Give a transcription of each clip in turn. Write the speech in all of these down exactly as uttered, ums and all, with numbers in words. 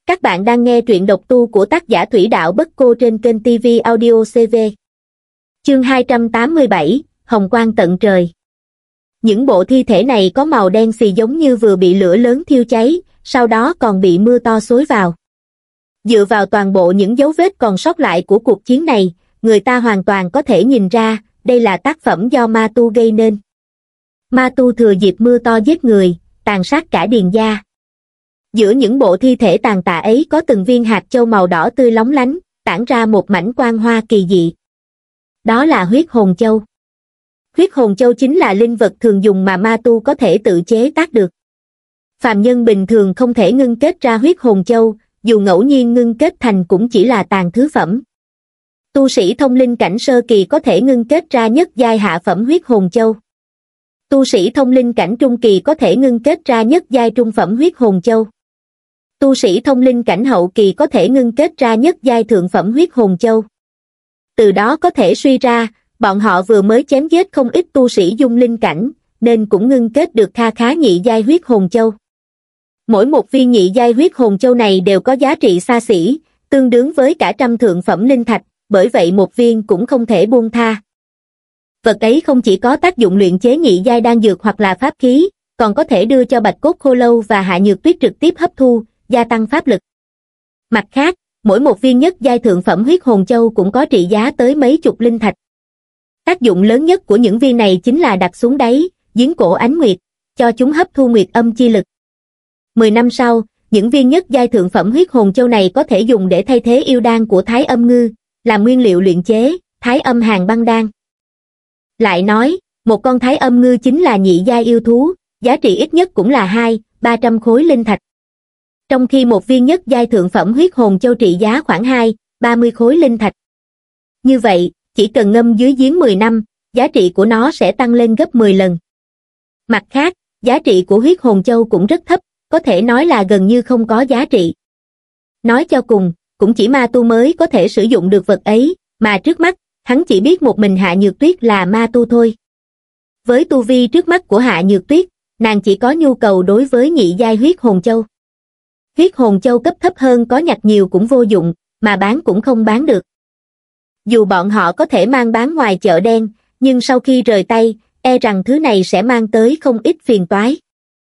Các bạn đang nghe truyện độc tu của tác giả Thủy Đạo Bất Cô trên kênh ti vi Audio xê vê. Chương hai trăm tám mươi bảy, Hồng quang tận trời. Những bộ thi thể này có màu đen xì giống như vừa bị lửa lớn thiêu cháy, sau đó còn bị mưa to xối vào. Dựa vào toàn bộ những dấu vết còn sót lại của cuộc chiến này, người ta hoàn toàn có thể nhìn ra, đây là tác phẩm do Ma Tu gây nên. Ma Tu thừa dịp mưa to giết người, tàn sát cả Điền gia. Giữa những bộ thi thể tàn tạ ấy có từng viên hạt châu màu đỏ tươi lóng lánh, tản ra một mảnh quang hoa kỳ dị. Đó là huyết hồn châu. Huyết hồn châu chính là linh vật thường dùng mà Ma Tu có thể tự chế tác được. Phàm nhân bình thường không thể ngưng kết ra huyết hồn châu, dù ngẫu nhiên ngưng kết thành cũng chỉ là tàn thứ phẩm. Tu sĩ thông linh cảnh sơ kỳ có thể ngưng kết ra nhất giai hạ phẩm huyết hồn châu. Tu sĩ thông linh cảnh trung kỳ có thể ngưng kết ra nhất giai trung phẩm huyết hồn châu. Tu sĩ thông linh cảnh hậu kỳ có thể ngưng kết ra nhất giai thượng phẩm huyết hồn châu. Từ đó có thể suy ra, bọn họ vừa mới chém giết không ít tu sĩ dung linh cảnh, nên cũng ngưng kết được kha khá nhị giai huyết hồn châu. Mỗi một viên nhị giai huyết hồn châu này đều có giá trị xa xỉ, tương đương với cả trăm thượng phẩm linh thạch, bởi vậy một viên cũng không thể buông tha. Vật ấy không chỉ có tác dụng luyện chế nhị giai đan dược hoặc là pháp khí, còn có thể đưa cho Bạch Cốt Khô Lâu và Hạ Nhược Tuyết trực tiếp hấp thu, gia tăng pháp lực. Mặt khác, mỗi một viên nhất giai thượng phẩm huyết hồn châu cũng có trị giá tới mấy chục linh thạch. Tác dụng lớn nhất của những viên này chính là đặt xuống đáy, giếng cổ ánh nguyệt, cho chúng hấp thu nguyệt âm chi lực. Mười năm sau, những viên nhất giai thượng phẩm huyết hồn châu này có thể dùng để thay thế yêu đan của Thái Âm Ngư, làm nguyên liệu luyện chế Thái Âm Hàng Băng Đan. Lại nói, một con Thái Âm Ngư chính là nhị giai yêu thú, giá trị ít nhất cũng là hai, ba trăm khối linh thạch. Trong khi một viên nhất giai thượng phẩm huyết hồn châu trị giá khoảng hai, ba mươi khối linh thạch. Như vậy, chỉ cần ngâm dưới giếng mười năm, giá trị của nó sẽ tăng lên gấp mười lần. Mặt khác, giá trị của huyết hồn châu cũng rất thấp, có thể nói là gần như không có giá trị. Nói cho cùng, cũng chỉ Ma Tu mới có thể sử dụng được vật ấy, mà trước mắt, hắn chỉ biết một mình Hạ Nhược Tuyết là Ma Tu thôi. Với tu vi trước mắt của Hạ Nhược Tuyết, nàng chỉ có nhu cầu đối với nhị giai huyết hồn châu. Huyết hồn châu cấp thấp hơn có nhặt nhiều cũng vô dụng, mà bán cũng không bán được. Dù bọn họ có thể mang bán ngoài chợ đen, nhưng sau khi rời tay, e rằng thứ này sẽ mang tới không ít phiền toái.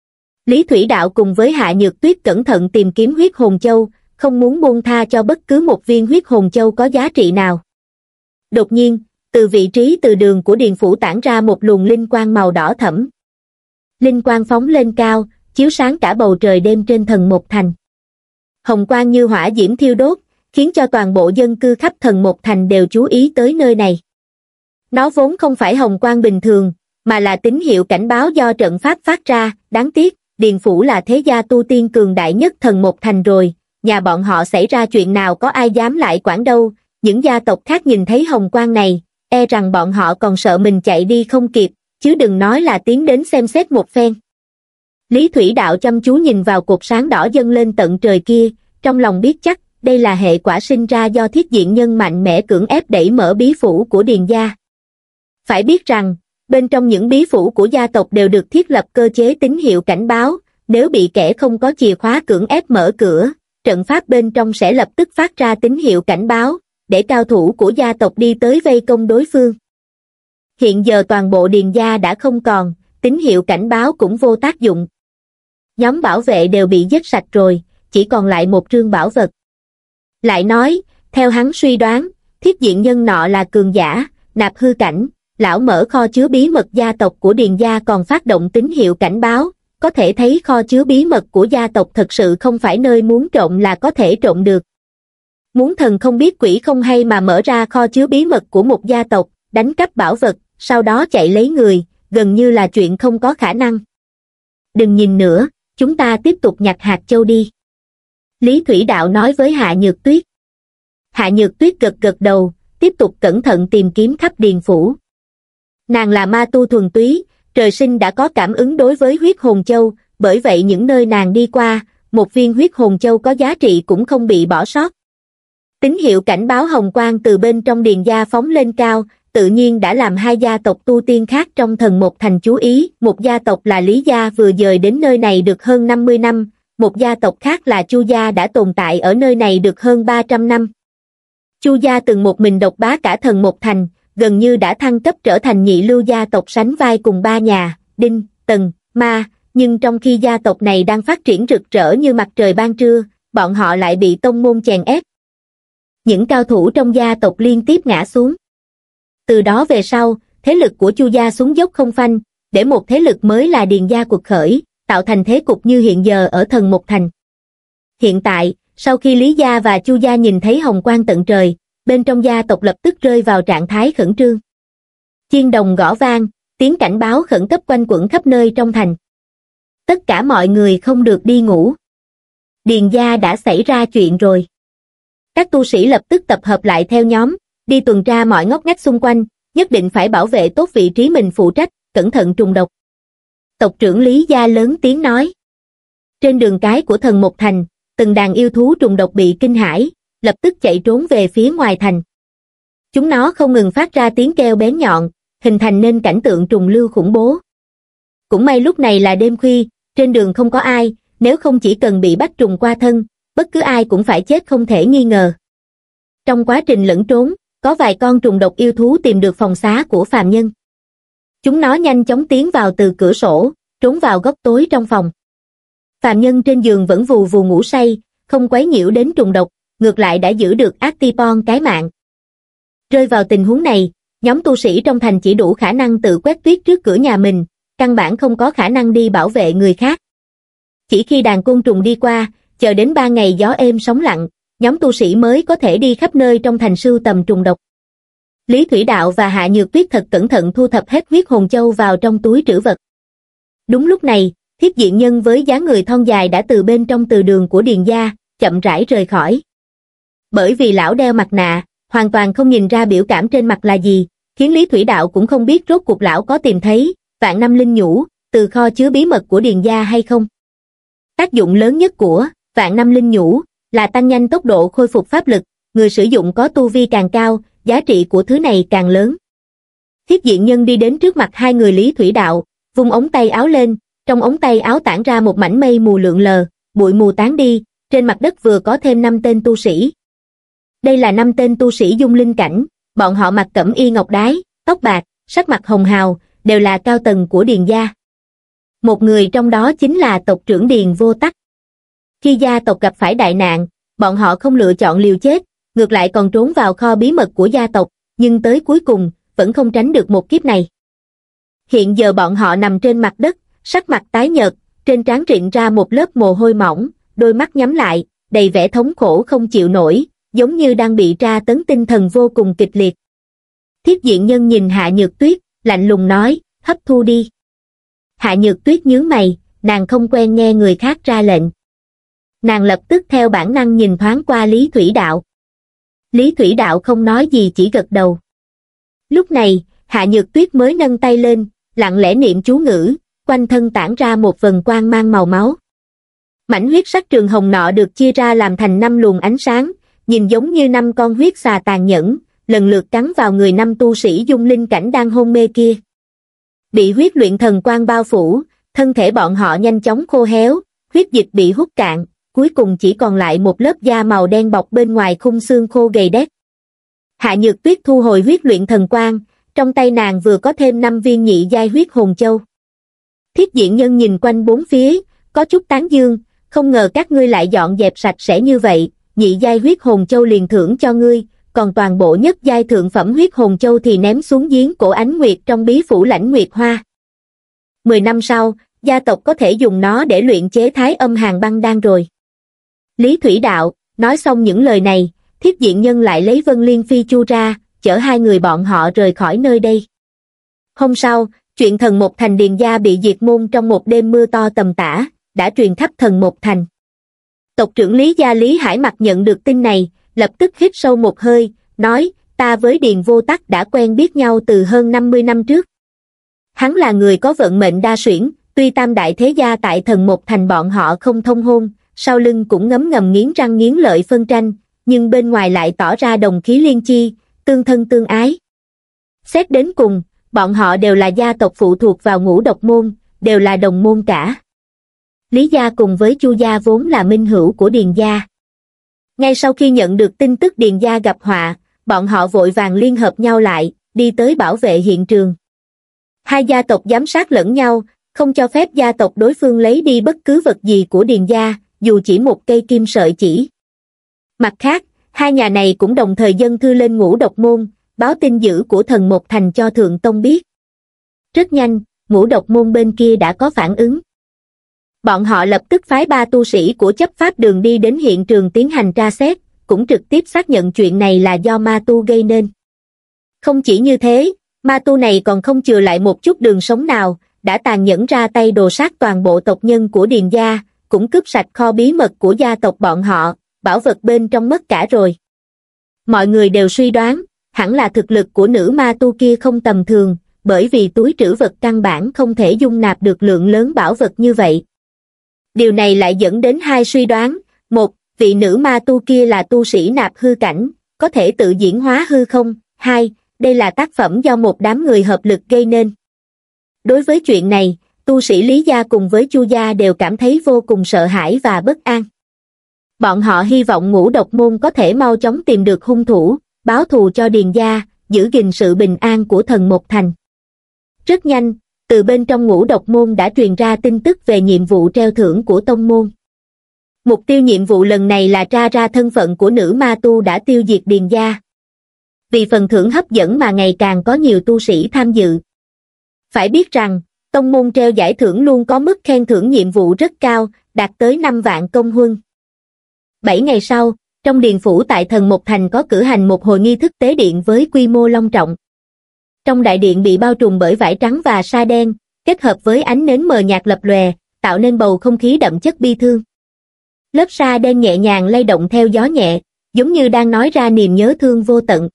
Lý Thủy Đạo cùng với Hạ Nhược Tuyết cẩn thận tìm kiếm huyết hồn châu, không muốn buông tha cho bất cứ một viên huyết hồn châu có giá trị nào. Đột nhiên, từ vị trí từ đường của Điền Phủ tản ra một luồng linh quang màu đỏ thẫm. Linh quang phóng lên cao, chiếu sáng cả bầu trời đêm trên Thần Một Thành. Hồng quang như hỏa diễm thiêu đốt, khiến cho toàn bộ dân cư khắp Thần Một Thành đều chú ý tới nơi này. Nó vốn không phải hồng quang bình thường, mà là tín hiệu cảnh báo do trận pháp phát ra. Đáng tiếc, Điền Phủ là thế gia tu tiên cường đại nhất Thần Một Thành rồi, nhà bọn họ xảy ra chuyện nào có ai dám lại quản đâu. Những gia tộc khác nhìn thấy hồng quang này, e rằng bọn họ còn sợ mình chạy đi không kịp, chứ đừng nói là tiến đến xem xét một phen. Lý Thủy Đạo chăm chú nhìn vào cột sáng đỏ dâng lên tận trời kia, trong lòng biết chắc, đây là hệ quả sinh ra do Thiết Diện Nhân mạnh mẽ cưỡng ép đẩy mở bí phủ của Điền gia. Phải biết rằng, bên trong những bí phủ của gia tộc đều được thiết lập cơ chế tín hiệu cảnh báo, nếu bị kẻ không có chìa khóa cưỡng ép mở cửa, trận pháp bên trong sẽ lập tức phát ra tín hiệu cảnh báo, để cao thủ của gia tộc đi tới vây công đối phương. Hiện giờ toàn bộ Điền gia đã không còn, tín hiệu cảnh báo cũng vô tác dụng. Nhóm bảo vệ đều bị giết sạch rồi, chỉ còn lại một trương bảo vật. Lại nói, theo hắn suy đoán, Thiết Diện Nhân nọ là cường giả, nạp hư cảnh, lão mở kho chứa bí mật gia tộc của Điền gia còn phát động tín hiệu cảnh báo, có thể thấy kho chứa bí mật của gia tộc thật sự không phải nơi muốn trộm là có thể trộm được. Muốn thần không biết quỷ không hay mà mở ra kho chứa bí mật của một gia tộc, đánh cắp bảo vật, sau đó chạy lấy người, gần như là chuyện không có khả năng. Đừng nhìn nữa, chúng ta tiếp tục nhặt hạt châu đi. Lý Thủy Đạo nói với Hạ Nhược Tuyết. Hạ Nhược Tuyết gật gật đầu, tiếp tục cẩn thận tìm kiếm khắp Điền Phủ. Nàng là ma tu thuần túy, trời sinh đã có cảm ứng đối với huyết hồn châu, bởi vậy những nơi nàng đi qua, một viên huyết hồn châu có giá trị cũng không bị bỏ sót. Tín hiệu cảnh báo hồng quang từ bên trong Điền gia phóng lên cao, tự nhiên đã làm hai gia tộc tu tiên khác trong Thần Một Thành chú ý. Một gia tộc là Lý gia vừa dời đến nơi này được hơn năm mươi năm, một gia tộc khác là Chu gia đã tồn tại ở nơi này được hơn ba trăm năm. Chu gia từng một mình độc bá cả Thần Một Thành, gần như đã thăng cấp trở thành nhị lưu gia tộc sánh vai cùng ba nhà, Đinh, Tần, Ma, nhưng trong khi gia tộc này đang phát triển rực rỡ như mặt trời ban trưa, bọn họ lại bị tông môn chèn ép. Những cao thủ trong gia tộc liên tiếp ngã xuống. Từ đó về sau, thế lực của Chu gia xuống dốc không phanh, để một thế lực mới là Điền gia quật khởi, tạo thành thế cục như hiện giờ ở Thần Một Thành. Hiện tại, sau khi Lý gia và Chu gia nhìn thấy hồng quang tận trời, bên trong gia tộc lập tức rơi vào trạng thái khẩn trương. Chiên đồng gõ vang, tiếng cảnh báo khẩn cấp quanh quẩn khắp nơi trong thành. Tất cả mọi người không được đi ngủ. Điền gia đã xảy ra chuyện rồi. Các tu sĩ lập tức tập hợp lại theo nhóm, đi tuần tra mọi ngóc ngách xung quanh, nhất định phải bảo vệ tốt vị trí mình phụ trách, cẩn thận trùng độc. Tộc trưởng Lý gia lớn tiếng nói. Trên đường cái của Thần Một Thành, từng đàn yêu thú trùng độc bị kinh hãi, lập tức chạy trốn về phía ngoài thành. Chúng nó không ngừng phát ra tiếng kêu bén nhọn, hình thành nên cảnh tượng trùng lưu khủng bố. Cũng may lúc này là đêm khuya, trên đường không có ai, nếu không chỉ cần bị bắt trùng qua thân, bất cứ ai cũng phải chết không thể nghi ngờ. Trong quá trình lẫn trốn, có vài con trùng độc yêu thú tìm được phòng xá của phàm nhân. Chúng nó nhanh chóng tiến vào từ cửa sổ, trốn vào góc tối trong phòng. Phàm nhân trên giường vẫn vù vù ngủ say, không quấy nhiễu đến trùng độc, ngược lại đã giữ được Actipon cái mạng. Rơi vào tình huống này, nhóm tu sĩ trong thành chỉ đủ khả năng tự quét tuyết trước cửa nhà mình, căn bản không có khả năng đi bảo vệ người khác. Chỉ khi đàn côn trùng đi qua, chờ đến ba ngày gió êm sóng lặng, nhóm tu sĩ mới có thể đi khắp nơi trong thành sưu tầm trùng độc. Lý Thủy Đạo và Hạ Nhược Tuyết thật cẩn thận thu thập hết huyết hồn châu vào trong túi trữ vật. Đúng lúc này, Thiết Diện Nhân với dáng người thon dài đã từ bên trong từ đường của Điền gia, chậm rãi rời khỏi. Bởi vì lão đeo mặt nạ, hoàn toàn không nhìn ra biểu cảm trên mặt là gì, khiến Lý Thủy Đạo cũng không biết rốt cuộc lão có tìm thấy vạn năm linh nhũ từ kho chứa bí mật của Điền gia hay không. Tác dụng lớn nhất của vạn năm linh nhũ là tăng nhanh tốc độ khôi phục pháp lực, người sử dụng có tu vi càng cao, giá trị của thứ này càng lớn. Thiết Diện Nhân đi đến trước mặt hai người Lý Thủy Đạo, vung ống tay áo lên, trong ống tay áo tản ra một mảnh mây mù lượn lờ, bụi mù tán đi, trên mặt đất vừa có thêm năm tên tu sĩ. Đây là năm tên tu sĩ dung linh cảnh, bọn họ mặc cẩm y ngọc đái, tóc bạc, sắc mặt hồng hào, đều là cao tầng của Điền gia. Một người trong đó chính là tộc trưởng Điền Vô Tắc. Khi gia tộc gặp phải đại nạn, bọn họ không lựa chọn liều chết, ngược lại còn trốn vào kho bí mật của gia tộc, nhưng tới cuối cùng, vẫn không tránh được một kiếp này. Hiện giờ bọn họ nằm trên mặt đất, sắc mặt tái nhợt, trên trán rịn ra một lớp mồ hôi mỏng, đôi mắt nhắm lại, đầy vẻ thống khổ không chịu nổi, giống như đang bị tra tấn tinh thần vô cùng kịch liệt. Thiết Diện Nhân nhìn Hạ Nhược Tuyết, lạnh lùng nói, hấp thu đi. Hạ Nhược Tuyết nhướng mày, nàng không quen nghe người khác ra lệnh. Nàng lập tức theo bản năng nhìn thoáng qua Lý Thủy Đạo. Lý Thủy Đạo không nói gì chỉ gật đầu. Lúc này, Hạ Nhược Tuyết mới nâng tay lên, lặng lẽ niệm chú ngữ, quanh thân tản ra một vầng quang mang màu máu. Mảnh huyết sắc trường hồng nọ được chia ra làm thành năm luồng ánh sáng, nhìn giống như năm con huyết xà tàn nhẫn, lần lượt cắn vào người năm tu sĩ dung linh cảnh đang hôn mê kia. Bị huyết luyện thần quang bao phủ, thân thể bọn họ nhanh chóng khô héo, huyết dịch bị hút cạn, cuối cùng chỉ còn lại một lớp da màu đen bọc bên ngoài khung xương khô gầy đét. Hạ Nhược Tuyết thu hồi huyết luyện thần quang, trong tay nàng vừa có thêm năm viên nhị giai huyết hồn châu. Thiết Diện Nhân nhìn quanh bốn phía, có chút tán dương, không ngờ các ngươi lại dọn dẹp sạch sẽ như vậy, nhị giai huyết hồn châu liền thưởng cho ngươi, còn toàn bộ nhất giai thượng phẩm huyết hồn châu thì ném xuống giếng cổ Ánh Nguyệt trong bí phủ Lãnh Nguyệt Hoa. Mười năm sau, gia tộc có thể dùng nó để luyện chế Thái Âm Hàn Băng Đan rồi. Lý Thủy Đạo, nói xong những lời này, Thiết Diện Nhân lại lấy Vân Liên Phi Chu ra, chở hai người bọn họ rời khỏi nơi đây. Hôm sau, chuyện Thần Một Thành Điền gia bị diệt môn trong một đêm mưa to tầm tã, đã truyền khắp Thần Một Thành. Tộc trưởng Lý gia Lý Hải Mặc nhận được tin này, lập tức hít sâu một hơi, nói, ta với Điền Vô Tắc đã quen biết nhau từ hơn năm mươi năm trước. Hắn là người có vận mệnh đa xuyển, tuy tam đại thế gia tại Thần Một Thành bọn họ không thông hôn, sau lưng cũng ngấm ngầm nghiến răng nghiến lợi phân tranh, nhưng bên ngoài lại tỏ ra đồng khí liên chi, tương thân tương ái. Xét đến cùng, bọn họ đều là gia tộc phụ thuộc vào Ngũ Độc môn, đều là đồng môn cả. Lý gia cùng với Chu gia vốn là minh hữu của Điền gia. Ngay sau khi nhận được tin tức Điền gia gặp họa, bọn họ vội vàng liên hợp nhau lại, đi tới bảo vệ hiện trường. Hai gia tộc giám sát lẫn nhau, không cho phép gia tộc đối phương lấy đi bất cứ vật gì của Điền gia, dù chỉ một cây kim sợi chỉ. Mặt khác, hai nhà này cũng đồng thời dâng thư lên Ngũ Độc môn, báo tin dữ của Thần Một Thành cho Thượng Tông biết. Rất nhanh, Ngũ Độc môn bên kia đã có phản ứng. Bọn họ lập tức phái ba tu sĩ của chấp pháp đường đi đến hiện trường tiến hành tra xét, cũng trực tiếp xác nhận chuyện này là do ma tu gây nên. Không chỉ như thế, ma tu này còn không chừa lại một chút đường sống nào, đã tàn nhẫn ra tay đồ sát toàn bộ tộc nhân của Điền gia, cũng cướp sạch kho bí mật của gia tộc bọn họ, bảo vật bên trong mất cả rồi. Mọi người đều suy đoán, hẳn là thực lực của nữ ma tu kia không tầm thường, bởi vì túi trữ vật căn bản không thể dung nạp được lượng lớn bảo vật như vậy. Điều này lại dẫn đến hai suy đoán, một, vị nữ ma tu kia là tu sĩ nạp hư cảnh, có thể tự diễn hóa hư không, hai, đây là tác phẩm do một đám người hợp lực gây nên. Đối với chuyện này, tu sĩ Lý gia cùng với Chu gia đều cảm thấy vô cùng sợ hãi và bất an. Bọn họ hy vọng Ngũ Độc môn có thể mau chóng tìm được hung thủ, báo thù cho Điền gia, giữ gìn sự bình an của Thần Một Thành. Rất nhanh, từ bên trong Ngũ Độc môn đã truyền ra tin tức về nhiệm vụ treo thưởng của tông môn. Mục tiêu nhiệm vụ lần này là tra ra thân phận của nữ ma tu đã tiêu diệt Điền gia. Vì phần thưởng hấp dẫn mà ngày càng có nhiều tu sĩ tham dự. Phải biết rằng, tông môn treo giải thưởng luôn có mức khen thưởng nhiệm vụ rất cao, đạt tới năm vạn công huân. Bảy ngày sau, trong điền phủ tại Thần Một Thành có cử hành một hồi nghi thức tế điện với quy mô long trọng. Trong đại điện bị bao trùm bởi vải trắng và sa đen, kết hợp với ánh nến mờ nhạt lập lòe, tạo nên bầu không khí đậm chất bi thương. Lớp sa đen nhẹ nhàng lay động theo gió nhẹ, giống như đang nói ra niềm nhớ thương vô tận.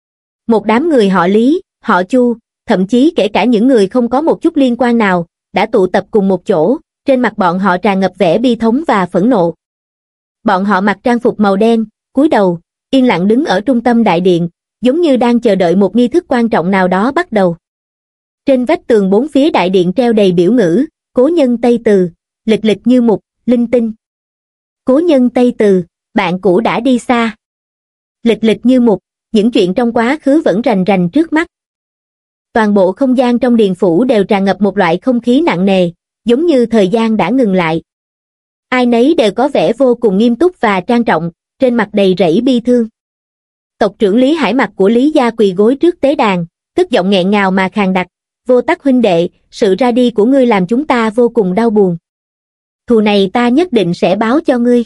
Một đám người họ Lý, họ Chu, thậm chí kể cả những người không có một chút liên quan nào, đã tụ tập cùng một chỗ, trên mặt bọn họ tràn ngập vẻ bi thống và phẫn nộ. Bọn họ mặc trang phục màu đen, cúi đầu, yên lặng đứng ở trung tâm đại điện, giống như đang chờ đợi một nghi thức quan trọng nào đó bắt đầu. Trên vách tường bốn phía đại điện treo đầy biểu ngữ, cố nhân Tây Từ, lịch lịch như mục, linh tinh. Cố nhân Tây Từ, bạn cũ đã đi xa. Lịch lịch như mục, những chuyện trong quá khứ vẫn rành rành trước mắt. Toàn bộ không gian trong điền phủ đều tràn ngập một loại không khí nặng nề, giống như thời gian đã ngừng lại. Ai nấy đều có vẻ vô cùng nghiêm túc và trang trọng, trên mặt đầy rẫy bi thương. Tộc trưởng Lý Hải Mặc của Lý gia quỳ gối trước tế đàn, cất giọng nghẹn ngào mà khàn đặc, Vô Tắc huynh đệ, sự ra đi của ngươi làm chúng ta vô cùng đau buồn. Thù này ta nhất định sẽ báo cho ngươi.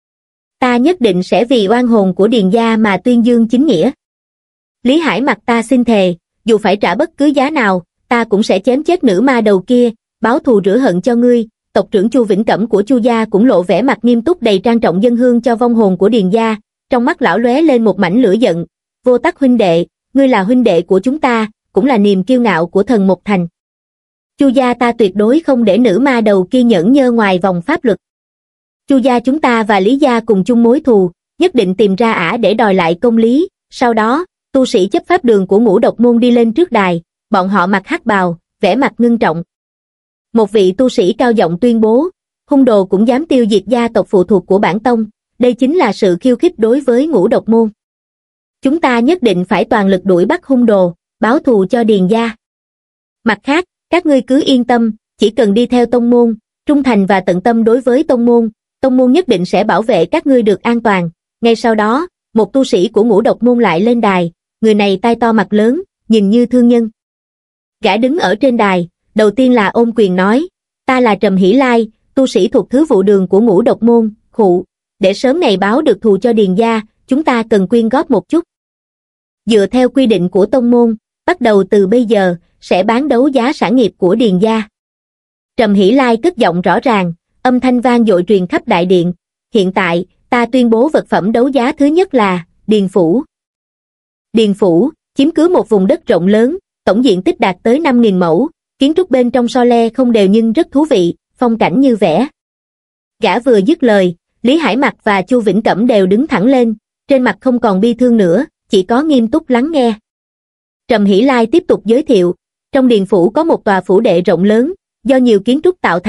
Ta nhất định sẽ vì oan hồn của Điền gia mà tuyên dương chính nghĩa. Lý Hải Mặc ta xin thề, dù phải trả bất cứ giá nào, ta cũng sẽ chém chết nữ ma đầu kia, báo thù rửa hận cho ngươi. Tộc trưởng Chu Vĩnh Cẩm của Chu gia cũng lộ vẻ mặt nghiêm túc đầy trang trọng dâng hương cho vong hồn của Điền gia, trong mắt lão lóe lên một mảnh lửa giận. Vô Tắc huynh đệ, ngươi là huynh đệ của chúng ta, cũng là niềm kiêu ngạo của Thần Một Thành. Chu gia ta tuyệt đối không để nữ ma đầu kia nhẫn nhơ ngoài vòng pháp luật. Chu gia chúng ta và Lý gia cùng chung mối thù, nhất định tìm ra ả để đòi lại công lý. Sau đó, tu sĩ chấp pháp đường của Ngũ Độc môn đi lên trước đài, bọn họ mặc hắc bào, vẻ mặt ngưng trọng. Một vị tu sĩ cao giọng tuyên bố, hung đồ cũng dám tiêu diệt gia tộc phụ thuộc của bản tông, đây chính là sự khiêu khích đối với Ngũ Độc môn. Chúng ta nhất định phải toàn lực đuổi bắt hung đồ, báo thù cho Điền gia. Mặt khác, các ngươi cứ yên tâm, chỉ cần đi theo tông môn, trung thành và tận tâm đối với tông môn, tông môn nhất định sẽ bảo vệ các ngươi được an toàn. Ngay sau đó, một tu sĩ của Ngũ Độc môn lại lên đài, người này tai to mặt lớn, nhìn như thương nhân. Gã đứng ở trên đài, đầu tiên là ôm quyền nói, ta là Trầm Hỷ Lai, tu sĩ thuộc thứ vụ đường của Ngũ Độc môn, khụ, để sớm ngày báo được thù cho Điền gia, chúng ta cần quyên góp một chút. Dựa theo quy định của tông môn, bắt đầu từ bây giờ, sẽ bán đấu giá sản nghiệp của Điền gia. Trầm Hỷ Lai cất giọng rõ ràng, âm thanh vang dội truyền khắp đại điện, hiện tại, ta tuyên bố vật phẩm đấu giá thứ nhất là, Điền Phủ. Điền Phủ, chiếm cứ một vùng đất rộng lớn, tổng diện tích đạt tới năm nghìn mẫu, kiến trúc bên trong so le không đều nhưng rất thú vị, phong cảnh như vẽ. Gã vừa dứt lời, Lý Hải Mặc và Chu Vĩnh Cẩm đều đứng thẳng lên, trên mặt không còn bi thương nữa, chỉ có nghiêm túc lắng nghe. Trầm Hỷ Lai tiếp tục giới thiệu, trong điền phủ có một tòa phủ đệ rộng lớn, do nhiều kiến trúc tạo thành,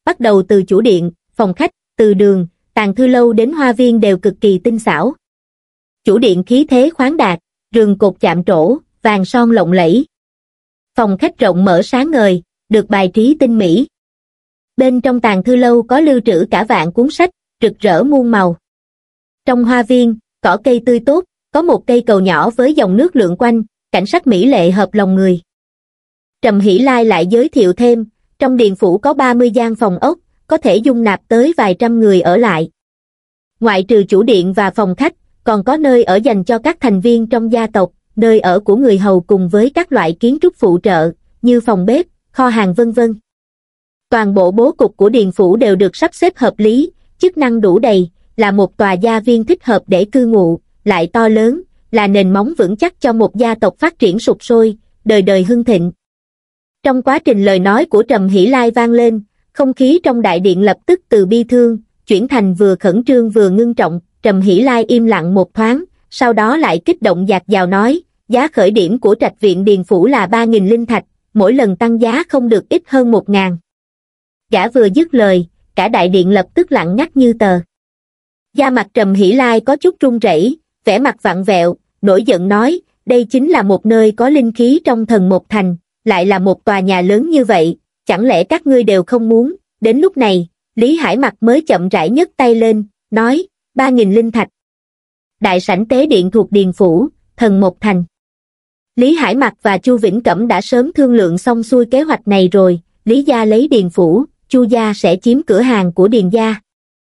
bắt đầu từ chủ điện, phòng khách, từ đường, tàng thư lâu đến hoa viên đều cực kỳ tinh xảo. Chủ điện khí thế khoáng đạt, rường cột chạm trổ, vàng son lộng lẫy. Phòng khách rộng mở sáng ngời, được bài trí tinh mỹ. Bên trong tàng thư lâu có lưu trữ cả vạn cuốn sách, rực rỡ muôn màu. Trong hoa viên, cỏ cây tươi tốt, có một cây cầu nhỏ với dòng nước lượn quanh, cảnh sắc mỹ lệ hợp lòng người. Trầm Hỷ Lai lại giới thiệu thêm, trong điền phủ có ba mươi gian phòng ốc, có thể dung nạp tới vài trăm người ở lại. Ngoại trừ chủ điện và phòng khách, còn có nơi ở dành cho các thành viên trong gia tộc, nơi ở của người hầu cùng với các loại kiến trúc phụ trợ, như phòng bếp, kho hàng vân vân. Toàn bộ bố cục của điền phủ đều được sắp xếp hợp lý, chức năng đủ đầy, là một tòa gia viên thích hợp để cư ngụ, lại to lớn, là nền móng vững chắc cho một gia tộc phát triển sục sôi, đời đời hưng thịnh. Trong quá trình lời nói của Trầm Hỷ Lai vang lên, không khí trong đại điện lập tức từ bi thương, chuyển thành vừa khẩn trương vừa ngưng trọng. Trầm Hỷ Lai im lặng một thoáng, sau đó lại kích động dạt dào nói, giá khởi điểm của trạch viện điền phủ là ba nghìn linh thạch, mỗi lần tăng giá không được ít hơn một ngàn. Gã vừa dứt lời, cả đại điện lập tức lặng ngắt như tờ. Da mặt Trầm Hỷ Lai có chút run rẩy, vẻ mặt vặn vẹo, nổi giận nói, đây chính là một nơi có linh khí trong thần một thành, lại là một tòa nhà lớn như vậy, chẳng lẽ các ngươi đều không muốn? Đến lúc này, Lý Hải Mặc mới chậm rãi nhấc tay lên, nói, ba nghìn linh thạch. Đại sảnh tế điện thuộc điền phủ, thần một thành. Lý Hải Mặc và Chu Vĩnh Cẩm đã sớm thương lượng xong xuôi kế hoạch này rồi, Lý gia lấy điền phủ, Chu gia sẽ chiếm cửa hàng của điền gia.